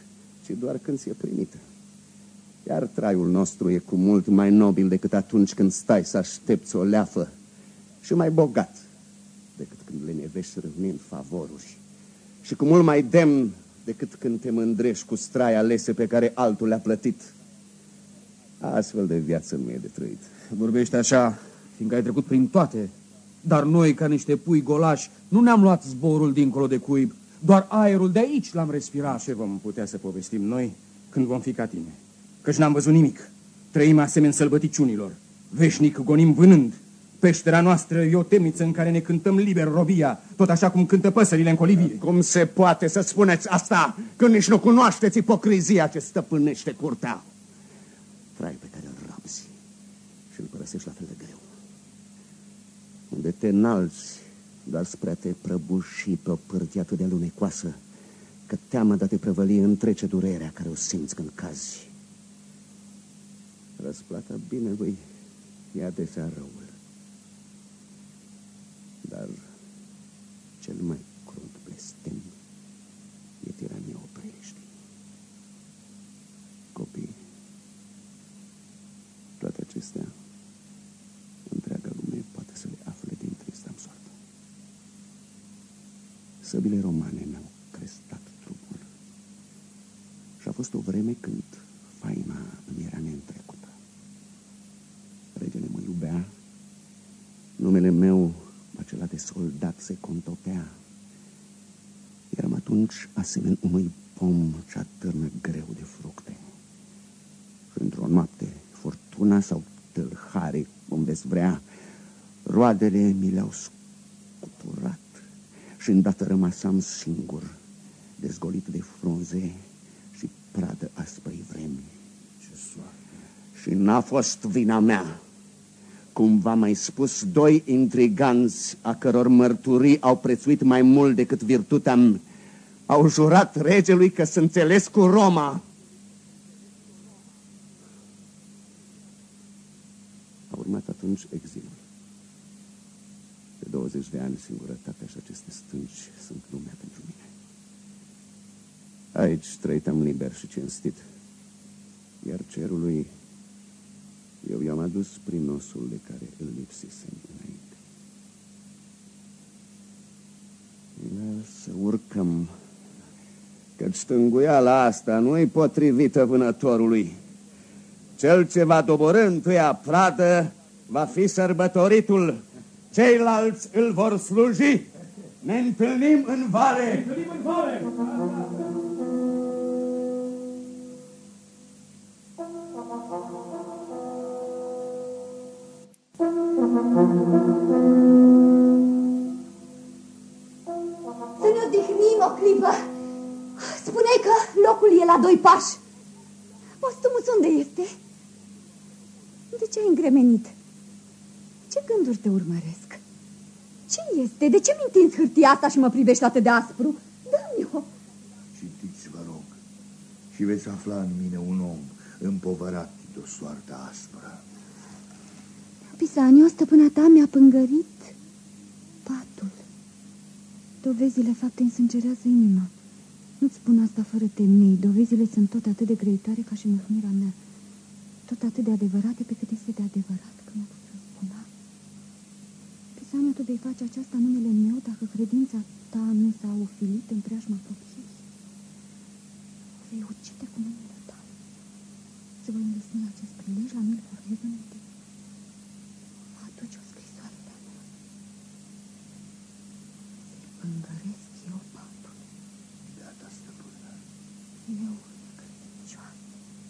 ci doar când ți-e primită. Iar traiul nostru e cu mult mai nobil decât atunci când stai să aștepți o leafă și mai bogat decât când lenevești râvnind favoruri și cu mult mai demn decât când te mândrești cu strai alese pe care altul le-a plătit. Astfel de viață nu e de trăit. Vorbești așa, fiindcă ai trecut prin toate. Dar noi, ca niște pui golași, nu ne-am luat zborul dincolo de cuib. Doar aerul de aici l-am respirat. Ce vom putea să povestim noi când vom fi ca tine? Căci n-am văzut nimic. Trăim asemeni sălbăticiunilor. Veșnic gonim vânând. Peștera noastră e o temniță în care ne cântăm liber robia, tot așa cum cântă păsările în colivie. Cum se poate să spuneți asta când nici nu cunoașteți ipocrizia ce stăpânește curtea? Trai pe care îl rabzi și îl părăsești la fel de greu. Unde te înalți doar spre a te prăbuși pe o pârtie atât de alunecoasă că teamă de a te prăvăli întrece durerea care o simți când cazi. Răsplata binelui e adesea răul. Dar cel mai crunt blestem e tirania opreliștii. Copii, toate acestea, întreaga lume poate să le afle din trista-mi soartă. Săbile romane mi-au crestat trupul și a fost o vreme când faima îmi era neîntrecută. Regele mă iubea, numele meu, acela de soldat, se contopea. Eram atunci asemeni unui pom ce atârnă greu de fructe. Și într-o noapte, furtuna sau tâlhare, cum veți vrea, roadele mi le-au scuturat și îndată rămasam singur, dezgolit de frunze și pradă asprei vremi. Ce soartă! Și n-a fost vina mea. Cum v-am mai spus, doi intriganți, a căror mărturii au prețuit mai mult decât virtutea mea, au jurat regelui că se înțeles cu Roma. A urmat atunci exilul. De 20 de ani, singurătatea și aceste stânci sunt lumea pentru mine. Aici trăitam liber și cinstit, iar cerului eu i-am adus prin osul de care îl lipsisem înainte. Să urcăm, căci stânguiala asta nu-i potrivită vânătorului. Cel ce va doborî întâia pradă va fi sărbătoritul. Ceilalți îl vor sluji. Ne întâlnim în vale. Să ne odihnim o clipă. Spuneai că locul e la 2 pași. Postumus unde este? De ce ai îngremenit? Ce gânduri te urmăresc? Ce este? De ce mi întinzi hârtia asta și mă privești atât de aspru? Dă-mi-o. Citiți, vă rog, și veți afla în mine un om împovărat de o soartă aspră. Pisanio, stăpâna ta mi-a pângărit patul. Dovezile fapte însângerează inima. Nu-ți spun asta fără temei. Dovezile sunt tot atât de grăitoare ca și mâhnirea mea. Tot atât de adevărate pe cât este de adevărat că mă pot răzbuna. Pisanio, tu vei face aceasta numele meu dacă credința ta nu s-a ofilit în preajma propriei. Vei ucide cu numele tale. Să voi înlesni acest prilej la Milford Haven. Aduci o scrisoare de-a mea. Să-i pângăresc eu patul. Gata, stăpână. Eu, necredincioasă.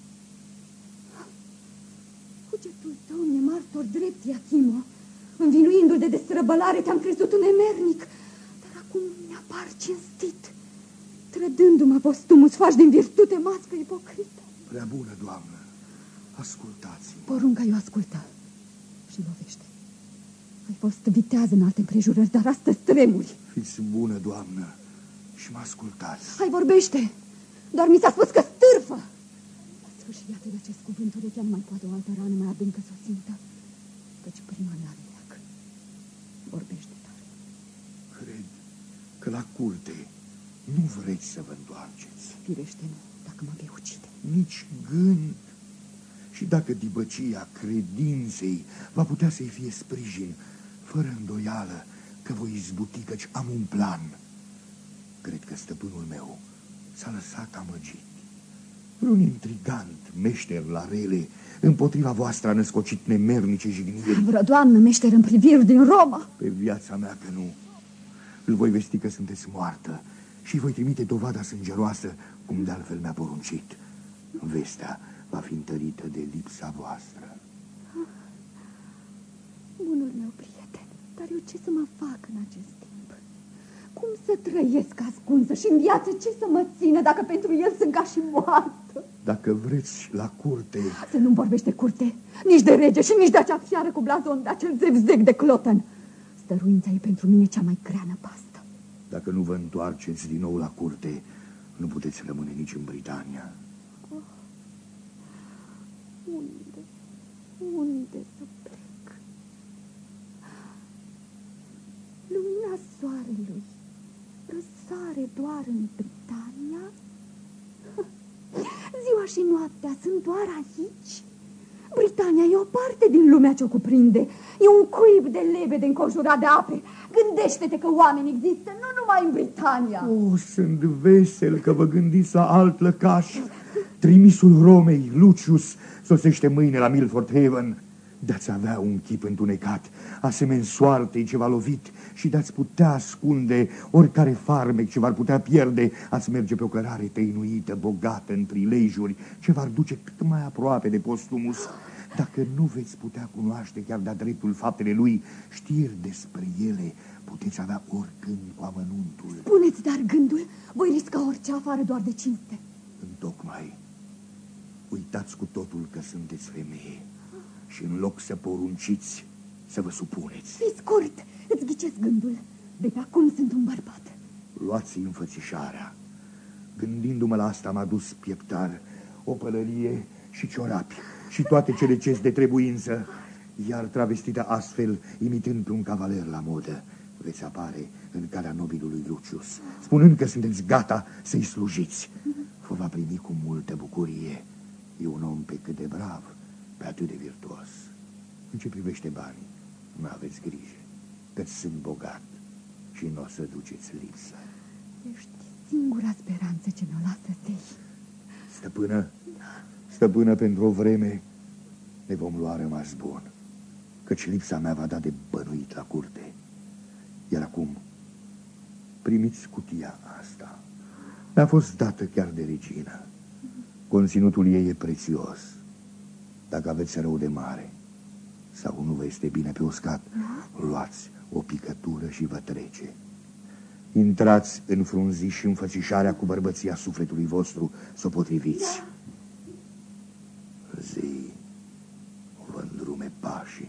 Cugetul tău mi-e martor drept, Iachimo. Învinuindu-l de destrăbălare, te-am crezut un emernic. Dar acum mi-apar cinstit. Trădându-mă, Postumus, faci din virtute mască ipocrită. Prea bună, doamnă, ascultați-mă. Porunca eu ascultă și lovește. Ai fost vitează în alte împrejurări, dar astăzi tremuri. Fiți bună, doamnă, și mă ascultați. Hai, vorbește! Doar mi s-a spus că stârfă! La sfârșit, iată de acest cuvânt, urechea nu mai poate o altă rană mai adâncă să o simtă, căci prima n-are leac. Vorbește tare. Cred că la curte nu vreți să vă întoarceți. Firește nu. dacă mă vei ucide. Nici gând. Și dacă dibăcia credinței va putea să-i fie sprijin, fără îndoială că voi izbuti, căci am un plan. Cred că stăpânul meu s-a lăsat amăgit. Un intrigant meșter la rele împotriva voastră a născocit nemernice jigniri. Vră, doamnă, meșter în priviri din Roma. Pe viața mea că nu. Îl voi vesti că sunteți moartă și voi trimite dovada sângeroasă, cum de altfel mi-a poruncit. Vestea va fi întărită de lipsa voastră. Bunul meu prieten, dar eu ce să mă fac în acest timp? Cum să trăiesc ascunsă și în viață ce să mă țină dacă pentru el sunt ca și moartă? Dacă vreți la curte... Să nu-mi vorbești de curte, nici de rege și nici de acea fiară cu blazon, de acel zevzec de cloten. Stăruința e pentru mine cea mai grea năpastă. Dacă nu vă întoarceți din nou la curte, nu puteți rămâne nici în Britania. Unde să plec? Lumina soarelui răsare doar în Britania? Ziua și noaptea sunt doar aici? Britania e o parte din lumea ce o cuprinde. E un cuib de lebede înconjurat de ape. Gândește-te că oameni există nu numai în Britania. Sunt vesel că vă gândiți la alt lăcaș. Trimisul Romei, Lucius, sosește mâine la Milford Haven. De-ați avea un chip întunecat, asemeni soartei ce v-a lovit, și de-ați putea ascunde oricare farmec ce v-ar putea pierde, ați merge pe o cărare tăinuită, bogată în prilejuri, ce v-ar duce cât mai aproape de Postumus. Dacă nu veți putea cunoaște chiar de-a dreptul faptele lui, știri despre ele puteți avea oricând cu amănuntul. Spuneți dar gândul, voi risca orice afară doar de cinste. Întocmai. Uitați cu totul că sunteți femeie și în loc să porunciți, să vă supuneți. Fii scurt, îți ghicesc gândul. De pe acum sunt un bărbat. Luați înfățișarea. Gândindu-mă la asta, m-a dus pieptar, o pălărie și ciorapi și toate cele ce-s de trebuință, iar travestită astfel, imitând pe un cavaler la modă, veți apare în calea nobilului Lucius, spunând că sunteți gata să-i slujiți. Vă va primi cu multă bucurie. E un om pe cât de brav, pe atât de virtuos. În ce privește banii, nu aveți grijă, că sunt bogat și nu o să duceți lipsă. Ești singura speranță ce mi-o lasă zei. Stăpână, pentru o vreme ne vom lua rămas bun, căci lipsa mea va da de bănuit la curte. Iar acum, primiți cutia asta. Mi-a fost dată chiar de regină. Conținutul ei e prețios. Dacă aveți rău de mare sau nu vă este bine pe uscat, luați o picătură și vă trece. Intrați în frunzi și înfățișarea cu bărbăția sufletului vostru să o potriviți. Zi, vă îndrume pașii.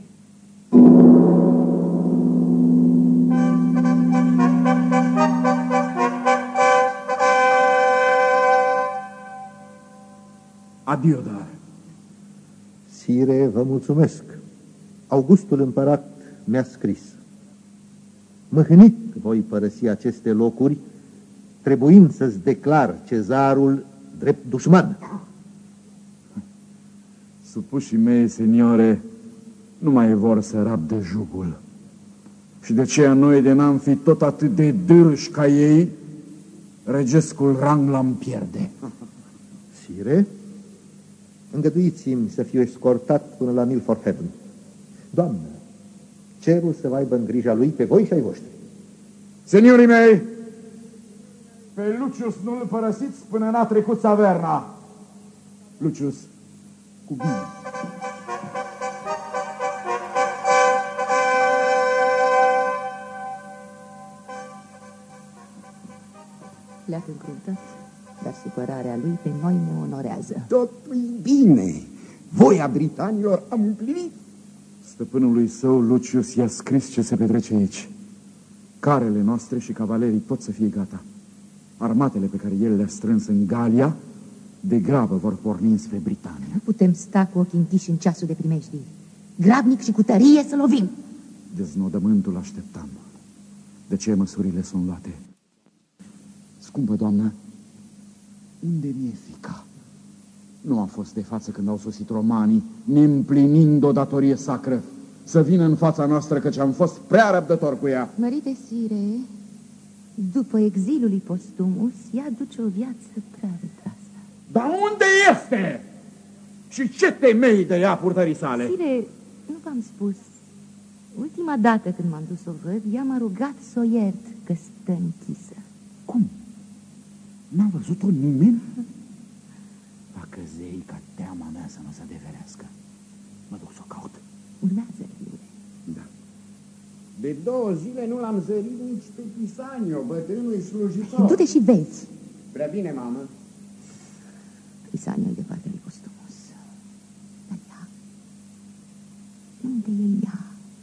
Adio, dar. Sire, vă mulțumesc. Augustul împărat mi-a scris. Mâhnit voi părăsi aceste locuri, trebuind să-ți declar cezarul drept dușman. Supușii mei, seniore, nu mai vor să rabdă jugul. Și de aceea noi, de n-am fi tot atât de dârși ca ei, regescul rang l-am pierde. Sire, îngăduiți-mi să fiu escortat până la Milford Haven. Doamnă, cerul să vă aibă în grija lui pe voi și ai voștri. Seniorii mei, pe Lucius nu-l părăsiți până n-a trecut taverna. Lucius, cu bine. Le-a încruntat, dar supărarea lui pe noi ne onorează. Totul-i bine. Voia britanilor am împlinit. Stăpânului său, Lucius, i-a scris ce se petrece aici. Carele noastre și cavalerii pot să fie gata. Armatele pe care el le-a strâns în Galia, de grabă vor porni spre Britania. Nu putem sta cu ochii închiși în ceasul de primejdii. Grabnic și cu tărie să lovim. Deznodământul așteptam. De ce măsurile sunt luate? Scumpă doamnă, Unde mi-e fica? Nu am fost de față când au sosit romanii, neîmplinind o datorie sacră, să vină în fața noastră, căci am fost prea răbdător cu ea. Mărite sire, după exilul lui Postumus, ea duce o viață prea retrasă. Dar unde este? Și ce temei de ea purtării sale? Sire, nu v-am spus. Ultima dată când m-am dus să o văd, ea m-a rugat să o iert, că stă închisă. Cum? N-a văzut-o nimeni? Facă zei ca teama mea să nu se adeverească. Mă duc să o caut. Urmează, fiule. Da. De 2 zile nu l-am zărit nici pe Pisanio, bătrânul slujitor. Du-te și vezi. Prea bine, mamă. Pisanio e de partea lui Postumus. Dar ea, unde e ea?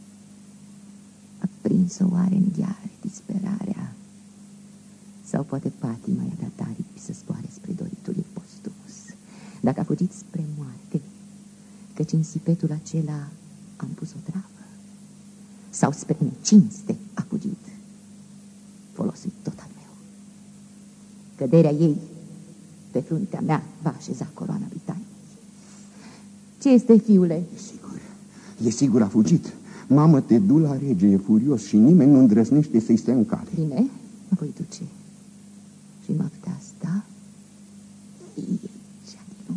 A prins-o oare în gheare disperarea? Sau poate patima i-a dat aripi să zboare spre doritul lui Postumus? Dacă a fugit spre moarte, căci în sipetul acela am pus o travă, sau spre necinste a fugit, folosit tot al meu. Căderea ei pe fruntea mea va așeza coroana Britaniei. Ce este, fiule? E sigur a fugit. Mamă, te du la rege, e furios și nimeni nu îndrăznește să-i stea în cale. Bine, mă voi duce. Și noaptea asta, fie cea din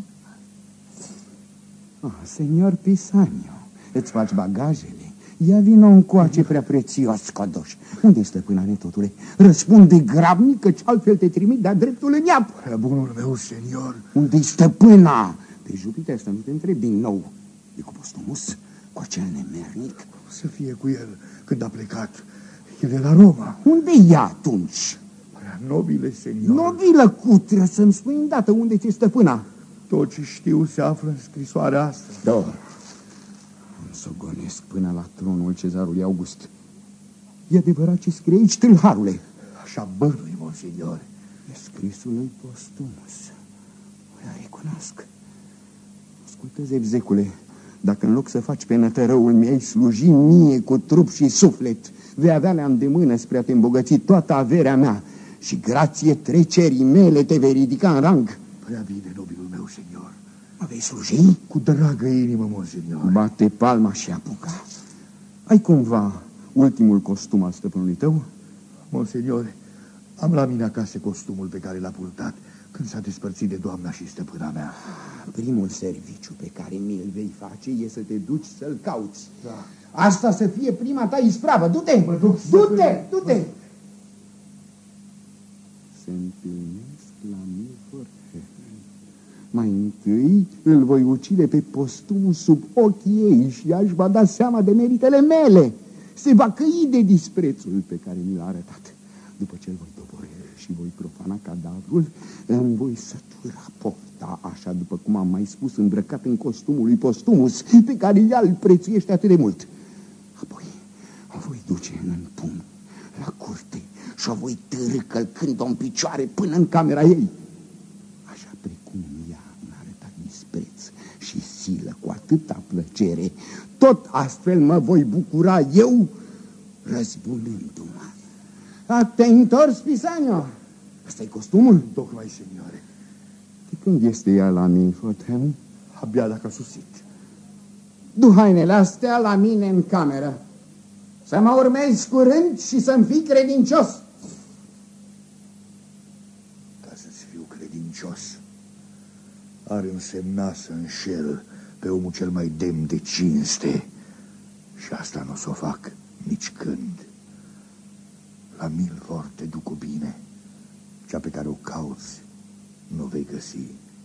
urmă. Senior Pisanio, îți faci bagajele? Ia vino încoace, prea prețios, codoș. Unde-i stăpâna, netotule? Răspunde grabnic, căci altfel te trimit de-a dreptul în iap. Prea bunul meu, senior. Unde-i stăpâna? Pe Jupiter să nu te întreb din nou. E cu Postumus? Cu acel nemernic? Să fie cu el când a plecat. E de la Roma. Unde-i ea atunci? Prea nobile, senior. Nobilă cutră, să-mi spui îndată unde ți-e stăpâna. Tot ce știu se află în scrisoarea asta. Da. Îmi s-o gonesc până la tronul cezarului August. E adevărat ce scrie aici, tâlharule? Așa bănui, monsenior. E scrisul lui Postumus. O recunosc. Ascultă, zevzecule, dacă în loc să faci pe nătărăul mi-ai sluji mie cu trup și suflet, vei avea la îndemână spre a te îmbogăți toată averea mea și grație trecerii mele te vei ridica în rang. Prea bine, nobilul meu, senior. Mă vei sluji? Cu dragă inimă, monsenior. Bate palma și apuca. Ai cumva ultimul costum al stăpânului tău? Monsenior, am la mine acasă costumul pe care l-a purtat când s-a despărțit de doamna și stăpâna mea. Primul serviciu pe care mi-l vei face e să te duci să-l cauți. Da. Asta să fie prima ta ispravă. Du-te! Du-te! Du-te! Se întâlnesc la Milford. Mai întâi îl voi ucide pe Postumus sub ochii ei și ea își va da seama de meritele mele. Se va căi de disprețul pe care mi l-a arătat. După ce îl voi doborî și voi profana cadavrul, îmi voi sătura pofta, așa după cum am mai spus, îmbrăcat în costumul lui Postumus, pe care ea îl prețuiește atât de mult. Apoi o voi duce în pumn la curte și o voi târî călcând-o în picioare până în camera ei. Așa precum ea mi-a arătat dispreț și silă cu atâta plăcere, tot astfel mă voi bucura eu răzbunându-mă. Te-ai întors, Pisanio? Ăsta-i costumul? Tocmai, seniore. De când este ea la Milfordham? Abia dacă a susit. Du hainele astea la mine în cameră. Să mă urmezi curând și să-mi fii credincios. Ca să-ți fiu credincios, ar însemna să înșel pe omul cel mai demn de cinste. Și asta nu o să o fac nici când. La Milford te duc cu bine. Cea pe care o cauți nu vei găsi.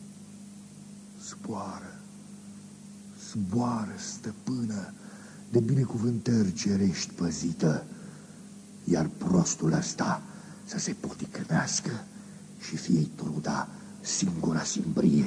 Zboară, zboară, stăpână, de binecuvântări cerești păzită, iar prostul ăsta să se poticănească și fie-i truda singura simbrie.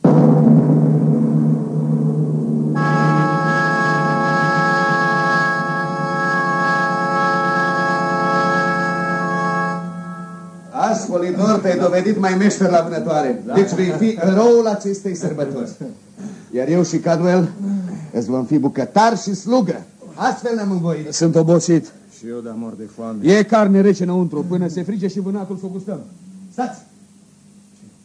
Aspolitor, te-ai dovedit mai meșter la vânătoare. Da. Deci vei fi eroul acestei sărbători. Iar eu și Cadwell îți vom fi bucătar și slugă. Astfel ne-am învoit. Sunt obosit. Și eu de mor de foame. E carne rece înăuntru, până se frige și vânatul să o gustăm. Stați!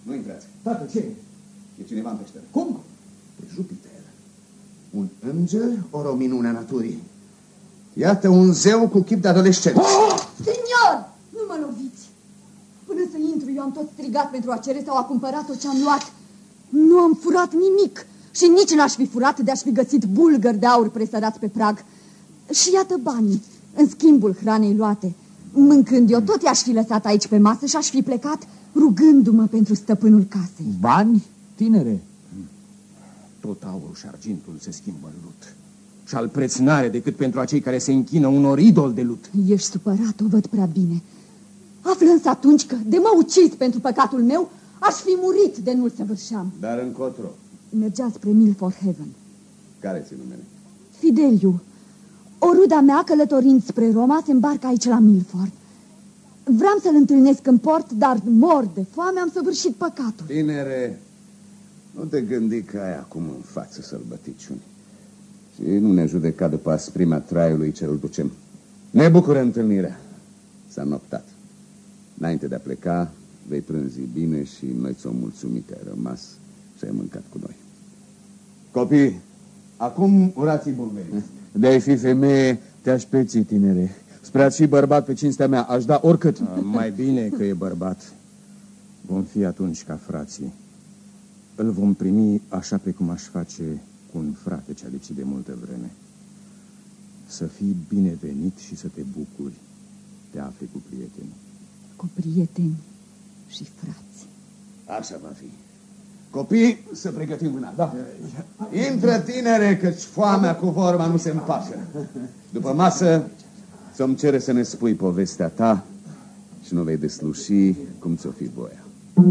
Nu intrați. Tată, ce? E cineva în peșteră. Cum? E Jupiter. Un înger ori o minune a naturii. Iată un zeu cu chip de adolescent. Senior, nu mă loviți. Până să intru, eu am tot strigat pentru a cere sau a cumpăra tot ce am luat. Nu am furat nimic și nici n-aș fi furat de-aș fi găsit bulgări de aur presărați pe prag. Și iată banii, în schimbul hranei luate. Mâncând eu, tot i-aș fi lăsat aici pe masă și aș fi plecat rugându-mă pentru stăpânul casei. Bani, tinere? Tot aurul și argintul se schimbă în lut. Și al preț n-are decât pentru acei care se închină unor idol de lut. Ești supărat, o văd prea bine. Află însă atunci că, de mă ucis pentru păcatul meu, aș fi murit de nu-l săvârșeam. Dar încotro. Mergea spre Milford Haven. Care-ți numele? Fideliu. O ruda mea, călătorind spre Roma, se îmbarcă aici la Milford. Vreau să-l întâlnesc în port, dar mor de foame, am săvârșit păcatul. Tinere, nu te gândi că ai acum în față sălbăticiuni. Și nu ne judeca după asprimea traiului ce îl ducem. Ne bucură întâlnirea. S-a noptat. Înainte de a pleca, vei prânzi bine și noi ți-o mulțumit că ai rămas și ai mâncat cu noi. Copii, acum urați-i bun venit. De-ai fi femeie, te-aș preți, tinere. Spre a-ți fi bărbat pe cinstea mea, aș da oricât. Mai bine că e bărbat. Vom fi atunci ca frații. Îl vom primi așa pe cum aș face cu un frate ce a lipsit de multă vreme. Să fii binevenit și să te bucuri. Te afli cu prieteni. Cu prieteni și frați. Așa va fi. Copii, să pregătim mâna. Da. Intră, tinere, căci foamea cu vorba nu se împacă. După masă, ți-o-mi cere să ne spui povestea ta și nu vei desluși cum ți-o fi voia.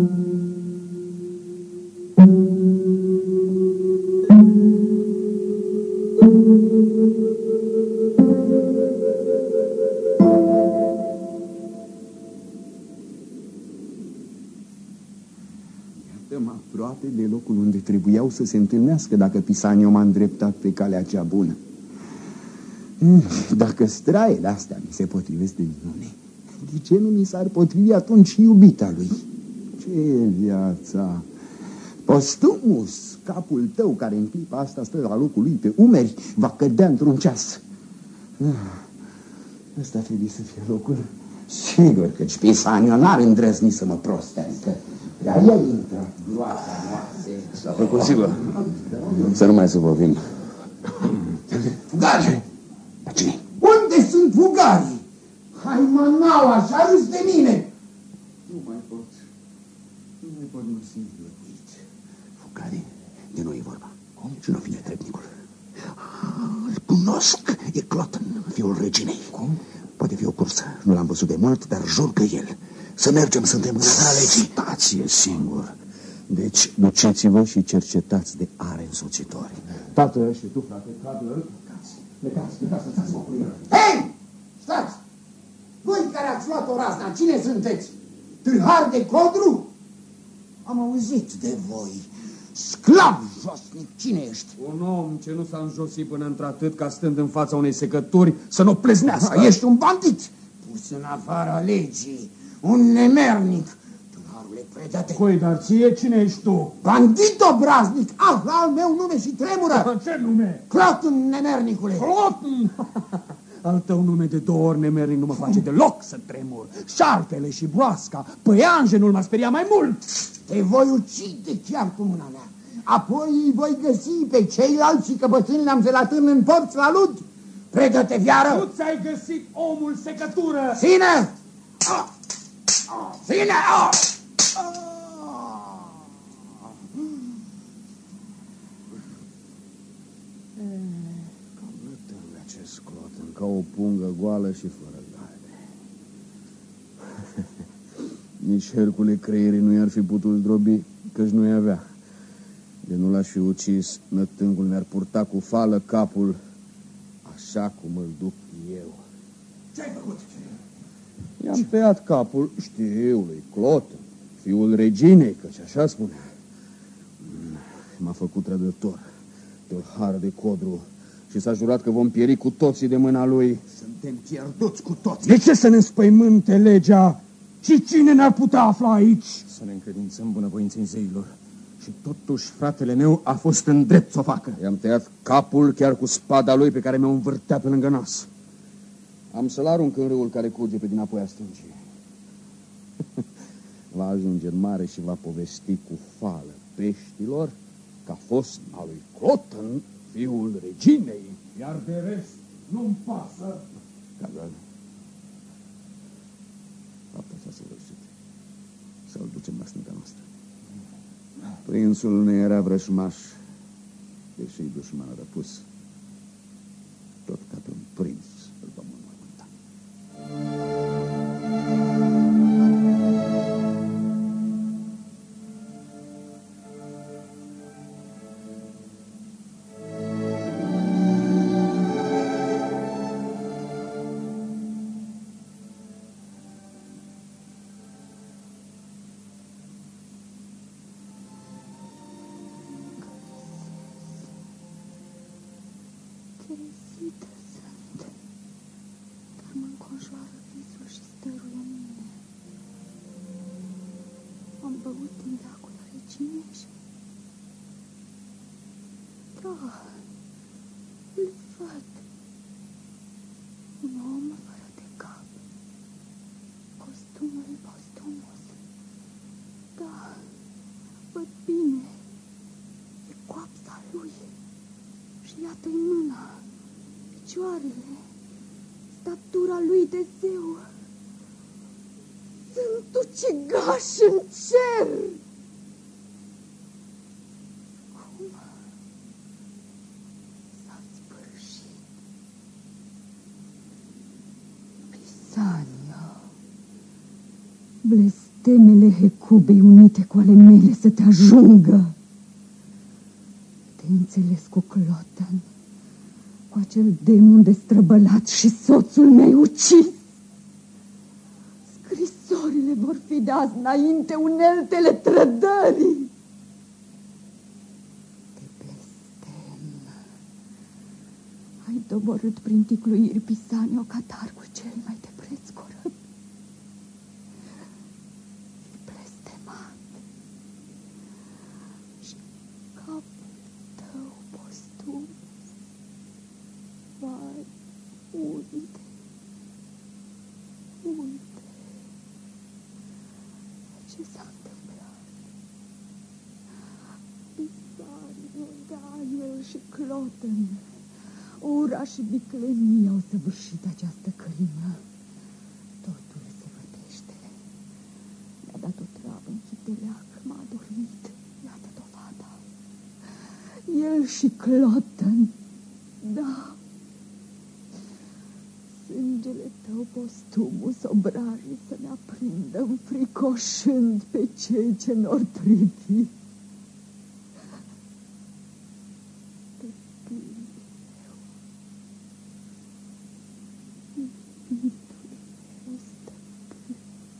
Aproape de locul unde trebuiau să se întâlnească dacă Pisaniu m-a îndreptat pe calea cea bună. Dacă straiele astea mi se potrivesc de minune, de ce nu mi s-ar potrivi atunci iubita lui? Ce viața! Postumus, capul tău care în clipa asta stă la locul lui pe umeri, va cădea într-un ceas. Ăsta trebuie să fie locul. Sigur că Pisaniu n-ar îndrăzni să mă prostească. Dar ea intră, gloata noastră. S-a făcut sigur. Să nu mai zăbovim. Fugari! Dar cine? Unde sunt fugarii? Hai, mănau, așa râs de mine! Nu mai pot. Nu mai pot, mă simt lăcuit. Fugarii? De noi e vorba. Cum? Și nu vine trebnicul. Îl cunosc. E Cloten, fiul reginei. Cum? Poate fi o cursă. Nu l-am văzut de mult, dar jur că el. Să mergem, suntem în mâna legii. Stați-e singur. Deci, duceți-vă și cercetați de are însoțitori. Tată, și tu, frate, Cadwell, plecați, stați-vă cu el. Hei! Stați! Voi care ați luat o razna, cine sunteți? Tâlhar de codru? Am auzit de voi. Sclav josnic, cine ești? Un om ce nu s-a înjosit până într-atât ca stând în fața unei secături să nu pleznească. Ești un bandit, pus în afara legii, un nemernic. Tâlharule, predate. Coi, dar ție cine ești tu? Bandit obraznic, află al meu nume și tremură. Ce nume? Cloten, nemernicule. Cloten! Al tău nume de 2 ori nemernic nu mă face deloc să tremur. Șarpele și broasca, păianjenul m-a speriat mai mult. Te voi ucide chiar cu mâna mea. Apoi îi voi găsi pe ceilalți și căpățâni le-am zelatând în porți la lud. Predă-te, viară! Nu ți-ai găsit omul secătură! Ține! Ține! Cam lătând acest Cloten, ca o pungă goală și fără galbe. Nici Hercule creierii nu i-ar fi putut zdrobi, căci nu-i avea. De nu l-aș fi ucis, nătângul mi-ar purta cu fală capul, așa cum îl duc eu. Ce-ai făcut? I-am tăiat capul, știu, lui Cloten, fiul reginei, căci așa spunea. M-a făcut trădător, tâlhar de codru, și s-a jurat că vom pieri cu toții de mâna lui. Suntem pierduți cu toții. De ce să ne înspăimânte legea? Și cine ne-ar putea afla aici? Să ne încredințăm bunăvoinței zeilor. Și totuși fratele meu a fost îndrept să o facă. I-am tăiat capul chiar cu spada lui pe care mi-o învârtea pe lângă nas. Am să-l arunc în râul care curge pe dinapoi a stâncii. Va ajunge în mare și va povesti cu fală peștilor că a fost al lui Cloten, fiul reginei. Iar de rest nu-mi pasă. Cadwell, fapta s-a săvârșit. Să-l ducem la stânca noastră. Prințul ne era vrășmaș, deși dușman răpus. Tot ca pe un prinț îl vom înmormânta. Trezită sunt, dar mă înconjoară visul și stăruie mine. Am băut din lacul reginei și... Da, îl văd. Un om fără de cap. Costumul lui Postumus. Da, văd bine. E coapsa lui. Și iată-i mâna, picioarele, statura lui de zeu. Sunt ucigaș în cer. Cum s-a sfârșit? Pisania, blestemele Hecubei unite cu ale mele să te ajungă. Te înțeles cu Cloten, cu acel demon destrăbălat și soțul meu ucis. Scrisorile vor fi de azi înainte uneltele trădării. Te blestem. Ai doborât prin ticluiri Pisanio catargul cel mai de preț corăb. E blestemat. Și capul tău postum. Vai, unde? Unde? Ce s-a întâmplat? Pisanio, Daniel și Cloten, ura și viclenia au săvârșit această crimă. Totul se vătește. Mi-a dat o travă în chip de leac, m-a adormit. Iată dovada. El și Cloten, da. Sângele tău, Postumus, obrajii să ne aprindă înfricoșând pe cei ce n-or privi. Pe binele meu, iubitule meu stăpân.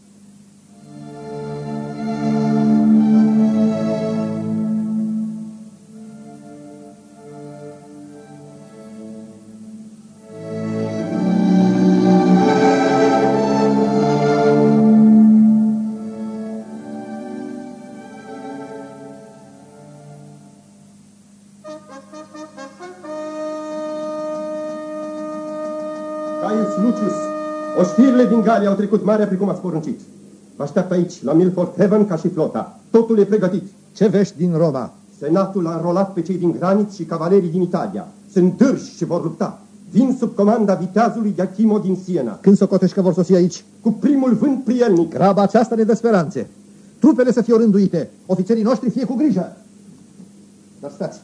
Caius Lucius, oștirile din Galia au trecut marea precum ați poruncit. Vă așteaptă aici, la Milford Haven, ca și flota. Totul e pregătit. Ce vești din Roma? Senatul a înrolat pe cei din Graniț și cavalerii din Italia. Sunt dârși și vor lupta. Vin sub comanda viteazului Iachimo din Siena. Când socotești că vor sosi aici? Cu primul vânt prielnic. Graba aceasta ne dă speranțe. Trupele să fie rânduite. Ofițerii noștri fie cu grijă. Dar stați.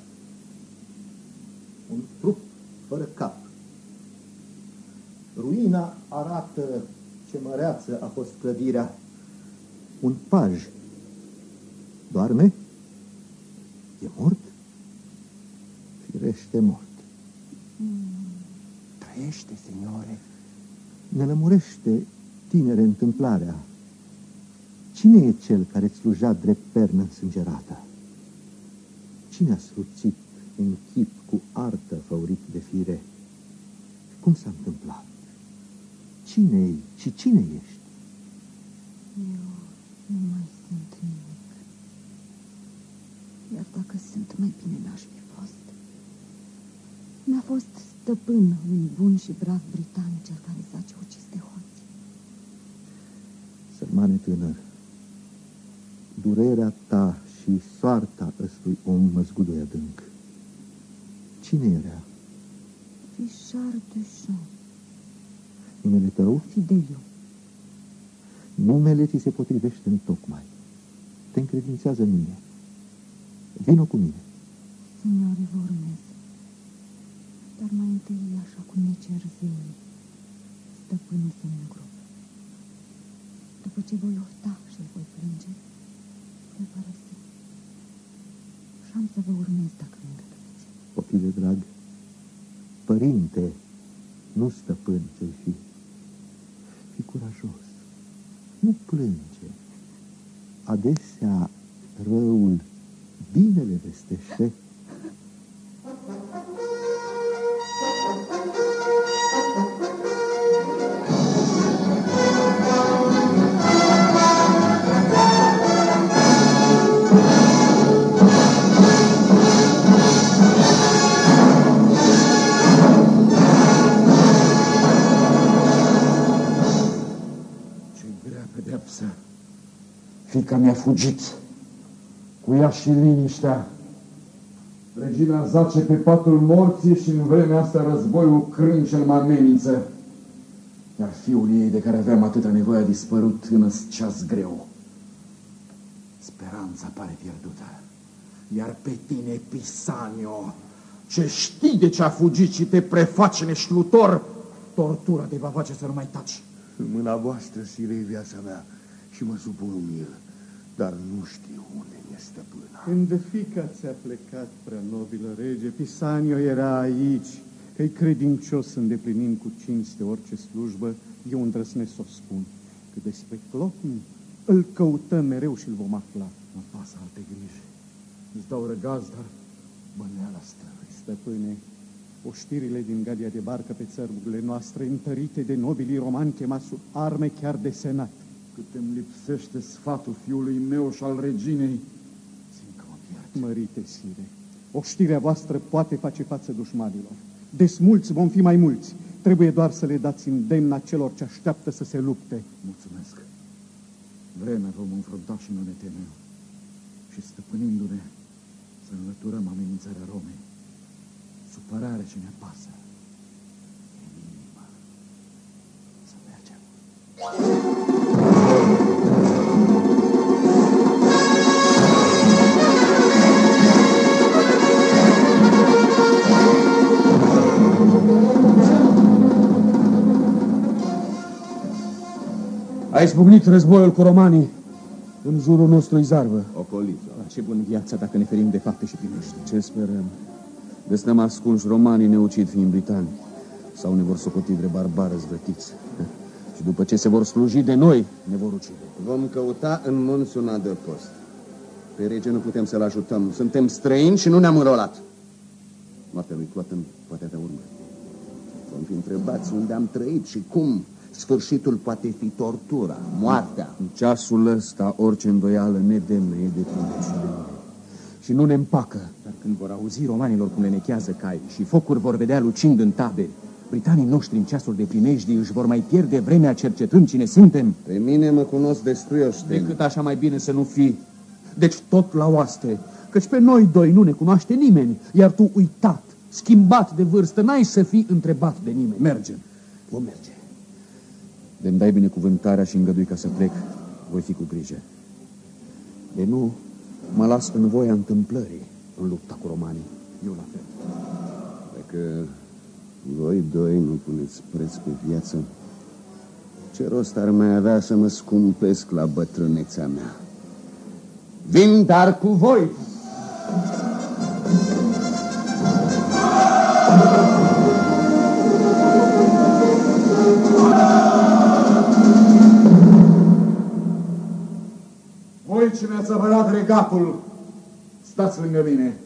Un trup fără cap. Ruina arată ce măreață a fost clădirea. Un paj doarme? E mort? Firește mort. Trăiește, signore. Ne lămurește, tinere, întâmplarea. Cine e cel care îți sluja drept pernă însângerată? Cine a sluțit în chip cu artă făurit de fire? Cum s-a întâmplat? Cine-i și cine ești? N-a fost stăpân un bun și brav britan cel care s-a ucis de hoți. Sărmane tânăr, durerea ta și soarta ăstui om mă zguduie adânc. Cine era? Richard Duchamp. Numele tău? Fideliu. Numele ți se potrivește în tocmai. Te încredințează mie. Vino cu mine. Signore, vă urmez. Dar mai întâi, așa cum ne cer zeii, stăpânul să-mi îngrope. După ce voi ofta și îl voi plânge, voi părăsi. Și am să vă urmez dacă mi îngăduiți. Copile drag, părinte, nu stăpân ți-ai fi. Fii curajos, nu plânge. Adesea răul binele vestește. Fiica mi-a fugit, cu ea și liniștea. Regina zace pe patul morții și în vremea asta războiul crâncel mă amenință. Iar fiul ei, de care aveam atâta nevoie, a dispărut în ceas greu. Speranța pare pierdută. Iar pe tine, Pisanio, ce știi de ce a fugit și te preface neșlutor, tortura te va face să nu mai taci. În mâna voastră, sirei, viața mea și mă supun umil, dar nu știu unde e stăpâna. Când fiica ți-a plecat, prea nobilă rege, Pisanio era aici, că-i credincios îndeplinind cu cinste orice slujbă, eu îndrăznesc să o spun. Că despre Clocni îl căutăm mereu și îl vom afla. Mă pasă alte griji. Îți dau răgaz, dar băneala stă. Stăpâne, oștirile din Galia de Barcă pe țărmurile noastre, întărite de nobilii romani chemați sub arme chiar de senat. Cât îmi lipsește sfatul fiului meu și al reginei, simt că mă pierd. Mărite sire, oștirea voastră poate face față dușmanilor. Desmulți vom fi mai mulți. Trebuie doar să le dați îndemn celor ce așteaptă să se lupte. Mulțumesc. Vremea vom înfrunta și nu ne temem. Și stăpânindu-ne, să înlăturăm amenințarea Romei. Supărarea ce ne pasă. E în inimă. Să mergem. A izbucnit războiul cu romanii. În jurul nostru-i zarvă. Ocolită. Ce bun viața dacă ne ferim de fapte și primești. Ce sperăm? De stăm ascunși, romanii ne ucid fiind britani. Sau ne vor socoti de barbară zvătiți. Și după ce se vor sluji de noi, ne vor ucide. Vom căuta în munți un adăpost. Pe rege nu putem să-l ajutăm. Suntem străini și nu ne-am înrolat. Moartea lui Cloten poate avea urmă. Vom fi întrebați unde am trăit și cum. Sfârșitul poate fi tortura, moartea. În ceasul ăsta, orice îndoială nedemnă e de tine și de mine. Și nu ne împacă. Dar când vor auzi romanilor cum le nechează cai și focuri vor vedea lucind în taberi, britanii noștri în ceasuri de primejdii își vor mai pierde vremea cercetând cine suntem. Pe mine mă cunosc destui oșteni. Decât așa mai bine să nu fii. Deci tot la oaste, căci pe noi doi nu ne cunoaște nimeni, iar tu uitat, schimbat de vârstă, n-ai să fii întrebat de nimeni. Mergem. Vom merge. De-mi dai binecuvântarea și îngădui ca să plec, voi fi cu grijă. De nu, mă las în voia întâmplării în lupta cu romanii. Eu la fel. Dacă voi doi nu puneți preț pe viață, ce rost ar mai avea să mă scumpesc la bătrânețea mea? Vin dar cu voi! Voi ce mi-ați apărat regatul, stați lângă mine.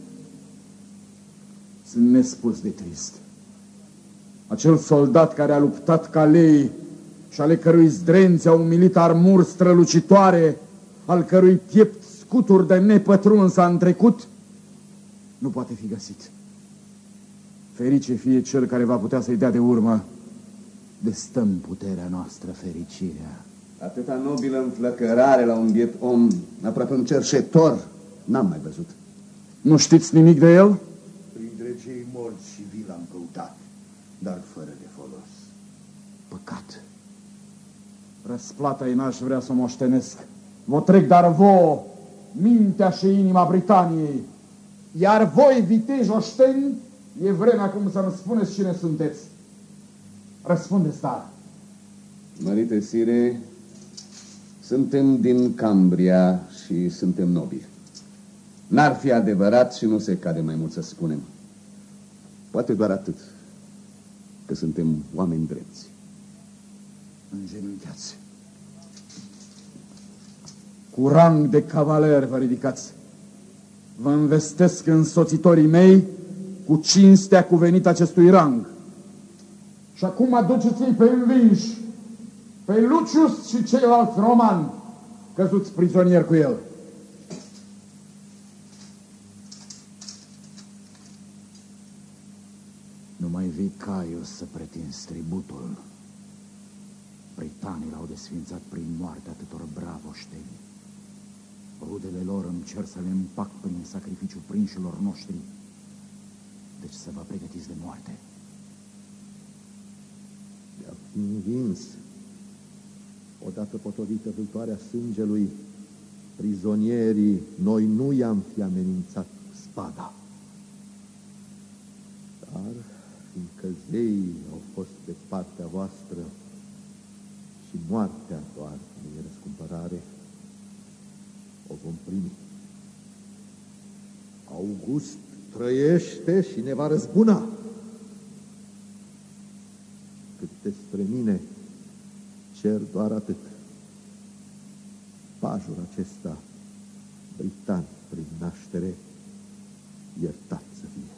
Sunt nespus de trist. Acel soldat care a luptat ca lei și ale cărui zdrenți au umilit armuri strălucitoare, al cărui piept scuturi de nepătruns a întrecut, nu poate fi găsit. Ferice fie cel care va putea să-i dea de urmă. De stă în puterea noastră fericirea. Atâta nobilă înflăcărare la un biet om, aproape un cerșetor, n-am mai văzut. Nu știți nimic de el? Printre cei morți și vii l-am căutat, dar fără de folos. Păcat. Răsplata-i n-aș vrea să o moștenesc. Vă trec dar vouă mintea și inima Britaniei. Iar voi, viteji oșteni, e vremea acum să-mi spuneți cine sunteți. Răspundeți, dar. Mărite sire, suntem din Cambria și suntem nobili. N-ar fi adevărat și nu se cade mai mult să spunem. Poate doar atât, că suntem oameni drepți. Îngenunchiați. Cu rang de cavaler vă ridicați. Vă învestesc însoțitorii mei cu cinstea cuvenită acestui rang. Și acum aduceți-i pe învinși, pe Lucius și ceilalți romani, căzuți prizonieri cu el. Numai vii Caius să pretinzi tributul. Britanii l-au desfințat prin moarte atâtor bravoșteni. Rudele lor îmi cer să le împac prin sacrificiu prinșilor noștri. Deci să vă pregătiți de moarte. De-a fi învins, odată potovită vâltoarea sângelui, prizonierii, noi nu i-am fi amenințat cu spada. Dar, fiindcă zeii au fost de partea voastră și moartea doar nu e răscumpărare, o vom primi. August trăiește și ne va răzbuna. Cât despre mine, cer doar atât. Pajul acesta, britan prin naștere, iertat să fie.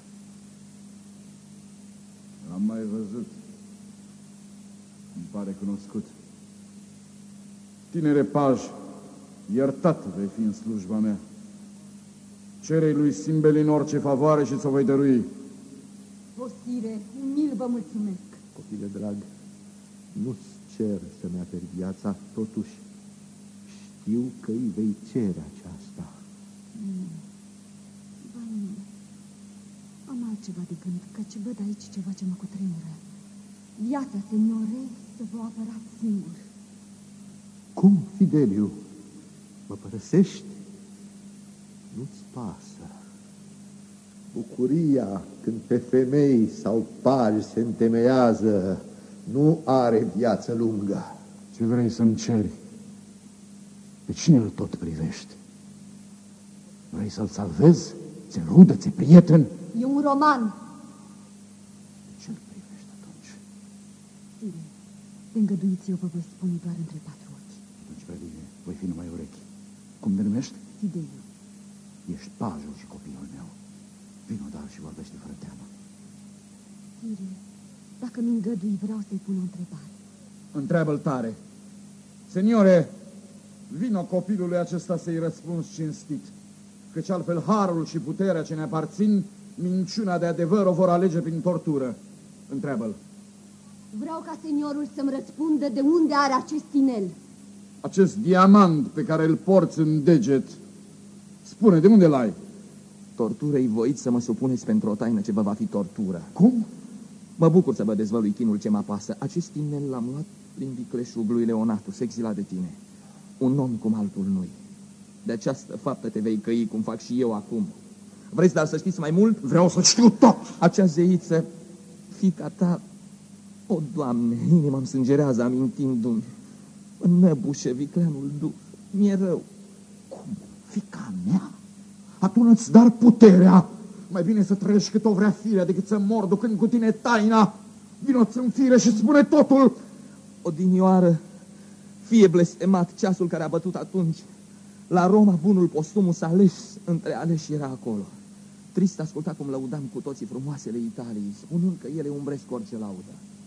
Am mai văzut. Îmi pare cunoscut. Tinere paj, iertat vei fi în slujba mea. Cere-i lui Simbelin orice favoare și ți-o voi dărui. Osire, umil vă mulțumesc. Copile drag, nu-ți cer să-mi aperi viața, totuși știu că îi vei cere aceasta. Nu. Ba nu. Am altceva de gând, căci văd aici ceva ce mă cutremură. Viața, seniore, să vă apărați singur. Cum, Fideliu? Mă părăsești? Nu-ți pasă. Bucuria când pe femei sau paji se întemeiază nu are viață lungă. Ce vrei să-mi ceri? Pe cine îl tot privești? Vrei să-l salvezi? Ți-e rudă, ți-e prieten? E un roman. Ce-l privești atunci? Sire, te îngăduiți, eu vă voi spune doar între patru ochi. Atunci, prea bine, voi fi numai urechi. Cum te numești? Fideliu. Ești pajul și copilul meu. Vino, dar, și vorbește fără teamă. Sire, dacă mi îngădui, vreau să-i pun o întrebare. Întreabă-l tare. Seniore, vino copilului acesta să-i răspunzi cinstit, căci altfel harul și puterea ce ne aparțin, minciuna de adevăr o vor alege prin tortură. Întreabă-l. Vreau ca seniorul să-mi răspundă de unde are acest inel. Acest diamant pe care îl porți în deget, spune, de unde l-ai? Tortură-i voit să mă supuneți pentru o taină ce vă va fi tortură. Cum? Mă bucur să vă dezvălui chinul ce mă apasă. Acest inel l-am luat prin vicleșul lui Leonatus, exilat de tine. Un om cum altul nu-i. De această faptă te vei căi, cum fac și eu acum. Vreți dar să știți mai mult? Vreau să știu tot! Acea zeiță, fiica ta, o, Doamne, inima-mi sângerează amintindu-mi. Înnăbușe vicleanul duh, mi-e rău. Cum? Fica mea? Atună-ți dar puterea! Mai bine să trăiești cât o vrea firea decât să mor ducând cu tine taina. Vino-ți în fire și spune totul! Odinioară, fie blestemat ceasul care a bătut atunci. La Roma bunul Postumus ales între aleși era acolo. Trist asculta cum lăudam cu toții frumoasele Italiei, spunând că ele umbresc orice laudă.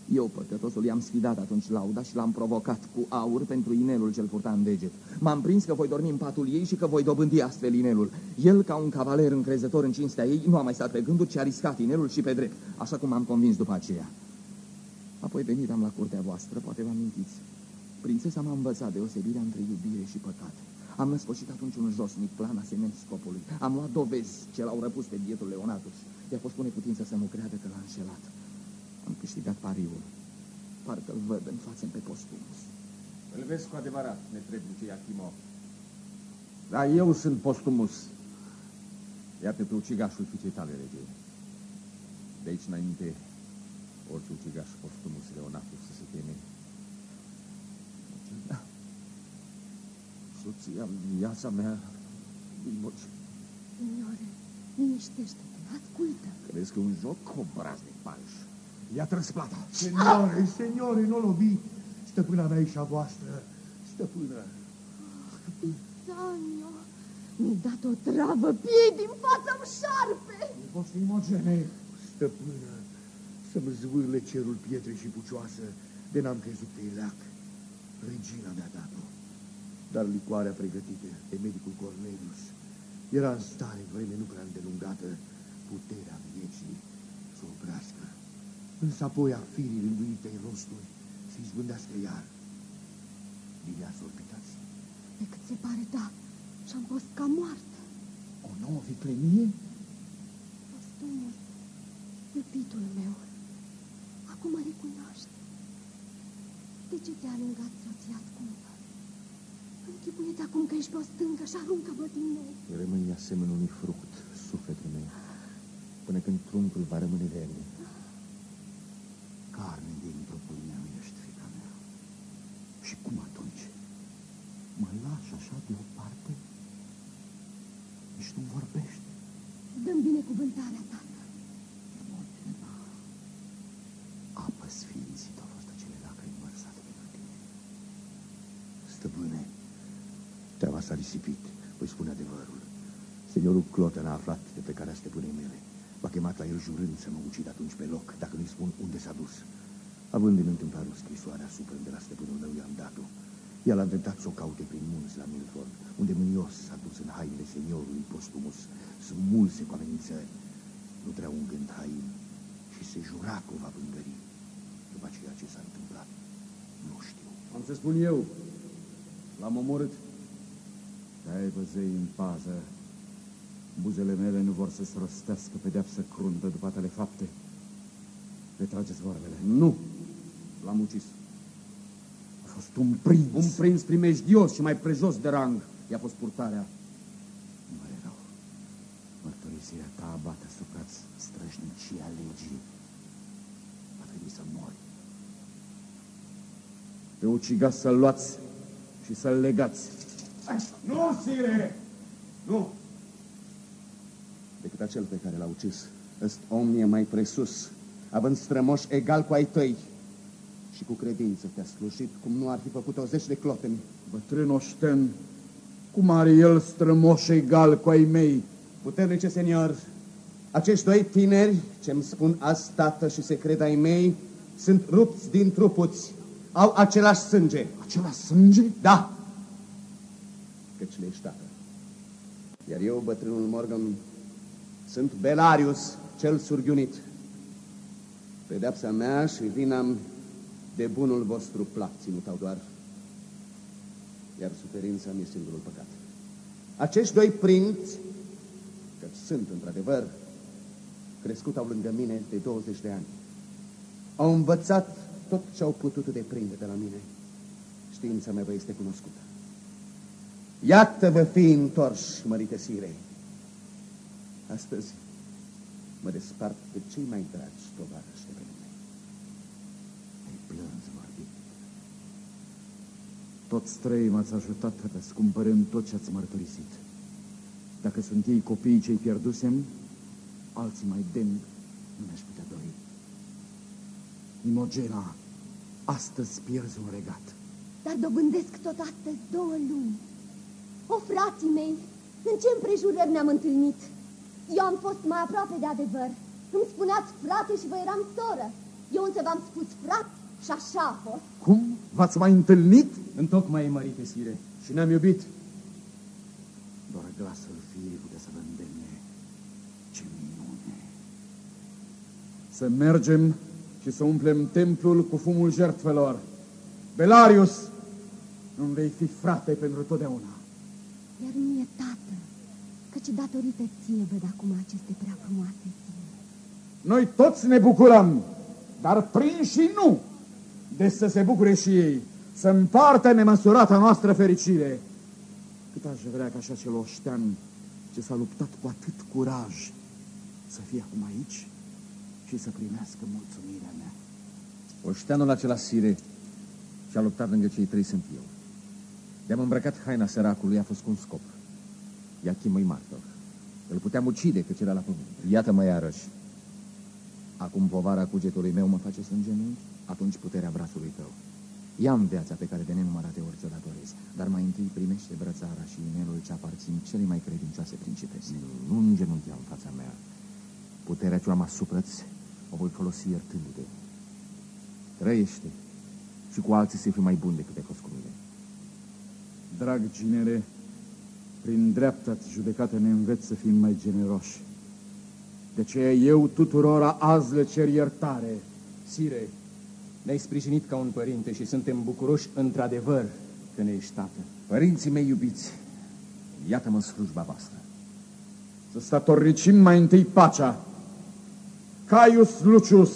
Eu, păcătosul, i-am sfidat atunci lauda și l-am provocat cu aur pentru inelul ce-l purta în deget. M-am prins că voi dormi în patul ei și că voi dobândi astfel inelul. El, ca un cavaler încrezător în cinstea ei, nu a mai stat pe gânduri, ci a riscat inelul și pe drept, așa cum m-am convins după aceea. Apoi venit am la curtea voastră, poate vă amintiți. Prințesa m-a învățat deosebirea între iubire și păcat. Am născoșit atunci un josnic plan asemeni scopului. Am luat dovezi ce l-au răpus pe bietul Leonatus. I-a fost pune putință să nu creadă că l-a înșelat. Am câștigat pariul. Parcă-l văd în față pe Postumus. Îl vezi cu adevărat, netrebnice Iachimo. Da, eu sunt Postumus. Iată pe ucigașul fiicei tale, rege. De aici înainte, orice ucigaș Postumus Leonatus să se teme. Da. Soția, viața mea, Imogen. Signore, liniștește-te, ascultă. Crezi că un joc? Obraznic falș. Ia-ți răsplata. Signore, nu lovi. Stăpâna mea e și a voastră. Stăpână. Pisanio, mi-ai dat o travă piei din fața-mi șarpe. Poți fi Imogene. Stăpână, să-mi zvârle cerul pietre și pucioasă, de n-am crezut pe eleac. Regina mi-a dat-o. Dar licoarea pregătită de medicul Cornelius era în stare, vreme nu prea îndelungată, puterea vieții să o oprească. Însă apoi a firii rânduite în rosturi să izbândească iar. Bine ați orbitați? Pe cât se pare, da, și-am fost ca moartă. O nouă viclenie? Postumus, iubitul meu, acum mă recunoaște. De ce te-a alungat soția scumpă? Închipuie-ți acum că ești pe o stâncă și aruncă-mă din nou. Rămâi asemenea unui fruct, sufletul meu, până când truncul va rămâne verde. Carne din trupul meu ești, fiica mea. Și cum atunci? Mă lași așa deoparte? Nici nu vorbești. Dă-mi binecuvântarea, tată. Imogena, apă sfințită au fost acele lacrimi vărsate pentru tine. Stăpâne, teama s-a risipit, voi spune adevărul. Seniorul Cloten a aflat de plecarea stăpânei mele. M-a chemat la el jurând să mă ucid atunci pe loc, dacă nu-i spun unde s-a dus. Având în întâmplare o scrisoare asupra de la stăpânul meu, i-am dat-o. El a dreptat să o caute prin munți la Milford, unde mânios s-a dus în hainele seniorului Postumus, smulse cu amenințări. Nu trebuia un gând hain și se jura că o va vângări. După ceea ce s-a întâmplat, nu știu. Am să spun eu, l-am omorât. Aibă zei în pază. Buzele mele nu vor să-ți rostească pedeapsă cruntă după atele fapte. Retrageți vorbele. Nu! L-am ucis. A fost un prinț. Un prinț primejdios și mai prejos de rang. I-a fost purtarea. Nu mai rău. Mărturisirea ta abate asupra străjnicia legii. Va trebui să mori. Pe ucigaș să-l luați și să-l legați. Nu, sire! Nu! Decât acel pe care l-a ucis, ăst om e mai presus, având strămoși egal cu ai tăi. Și cu credință te-a slujit, cum nu ar fi făcut 20 de cloteni. Bătrân oșten, cum are el strămoși egal cu ai mei? Puternice senior, acești doi tineri, ce-mi spun azi tată și se cred ai mei, sunt rupți din trupuți, au același sânge. Același sânge? Da! Căci le ești tată. Iar eu, bătrânul Morgan, sunt Belarius, cel surghiunit. Pedeapsa mea și vina-mi de bunul vostru plac ținutau doar, iar suferința mi-e singurul păcat. Acești doi prinți, căci sunt într-adevăr, crescut au lângă mine de 20 de ani. Au învățat tot ce au putut deprinde de la mine. Știința mea vă este cunoscută. Iată-vă fi întorși, mărite sire. Astăzi mă despart de cei mai dragi tovarăși de pe lume. Ai plâns, vorbit. Toți trei m-ați ajutat răscumpărând tot ce ați mărturisit. Dacă sunt ei copiii cei pierdusem, alții mai demni nu mi-aș putea dori. Imogena, astăzi pierzi un regat. Dar dobândesc tot astăzi 2 luni. O, frații mei, în ce împrejurări ne-am întâlnit? Eu am fost mai aproape de adevăr. Îmi spuneați frate și vă eram soră. Eu însă v-am spus frat și așa a fost. Cum? V-ați mai întâlnit? Întocmai, mărite sire. Și ne-am iubit. Doar glasul firii putea să vă îndemne. Ce minune! Să mergem și să umplem templul cu fumul jertfelor. Belarius, îmi vei fi frate pentru totdeauna. Iar mie, tată, căci datorită ție văd acum aceste prea frumoase zile. Noi toți ne bucurăm, dar prinși nu, de să se bucure și ei, să împartă nemăsurata noastră fericire. Cât aș vrea ca așa cel oștean ce s-a luptat cu atât curaj să fie acum aici și să primească mulțumirea mea. Oșteanul acela, sire, și-a luptat lângă cei trei sunt eu. De-am îmbrăcat haina săracului, a fost cu un scop. Iachim-i martor. Îl puteam ucide, că era la pământ. Iată-mă iarăși. Acum povara cugetului meu mă face să îngenunchi, atunci puterea brațului tău. Ia-mi viața pe care de nenumărate ori ți-o datorez, dar mai întâi primește brățara și inelul ce aparțin cele mai credincioase principese. Nu îngenunchea în fața mea. Puterea ce o am asupra-ți o voi folosi iertându-te. Trăiește și cu alții să fii mai bun decât ai fost cu mine. Drag ginere, prin dreapta-ți judecată ne înveți să fim mai generoși. De aceea eu tuturora azi le cer iertare. Sire, ne-ai sprijinit ca un părinte și suntem bucuroși într-adevăr că ne ești tată. Părinții mei iubiți, iată-mă în slujba voastră. Să statornicim mai întâi pacea. Caius Lucius,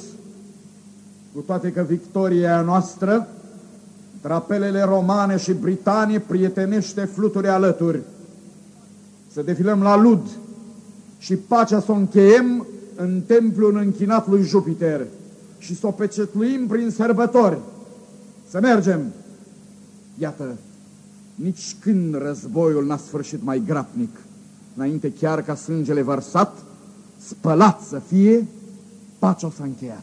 cu toate că victoria noastră, drapelele romane și britanie prietenește fluturi alături. Să defilăm la Lud și pacea să o încheiem în templul închinat lui Jupiter și să o pecetluim prin sărbători. Să mergem! Iată, nici când războiul n-a sfârșit mai grabnic, înainte chiar ca sângele vărsat, spălat să fie, pacea s-a încheiat.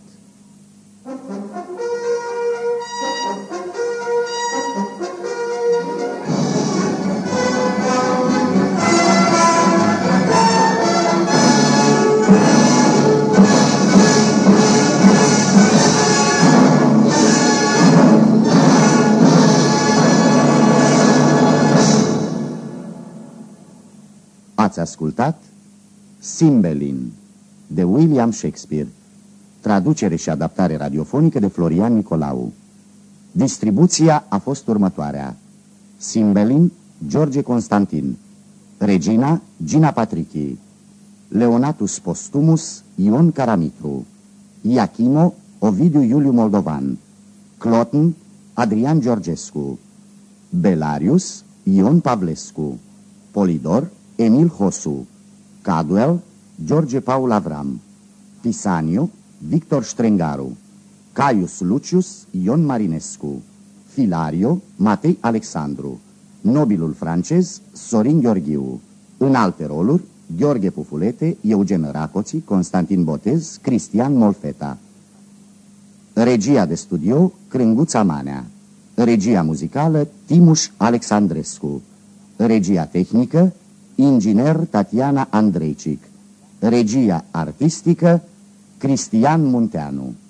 Ați ascultat Cymbeline de William Shakespeare, traducere și adaptare radiofonică de Florian Nicolau. Distribuția a fost următoarea: Cymbeline, George Constantin, Regina, Gina Patrichi, Leonatus Postumus, Ion Caramitru, Iachimo, Ovidiu Iuliu Moldovan, Cloten, Adrian Georgescu, Belarius, Ion Pavlescu, Polidor, Emil Hosu, Cadwell, George Paul Avram, Pisaniu, Victor Strengaru, Caius Lucius, Ion Marinescu, Filario, Matei Alexandru, nobilul francez, Sorin Gheorghiu. În alte roluri, Gheorghe Pufulete, Eugen Racoții, Constantin Botez, Cristian Molfeta. Regia de studio, Crânguța Manea. Regia muzicală, Timuș Alexandrescu. Regia tehnică, inginer Tatiana Andreicic. Regia artistică, Cristian Munteanu.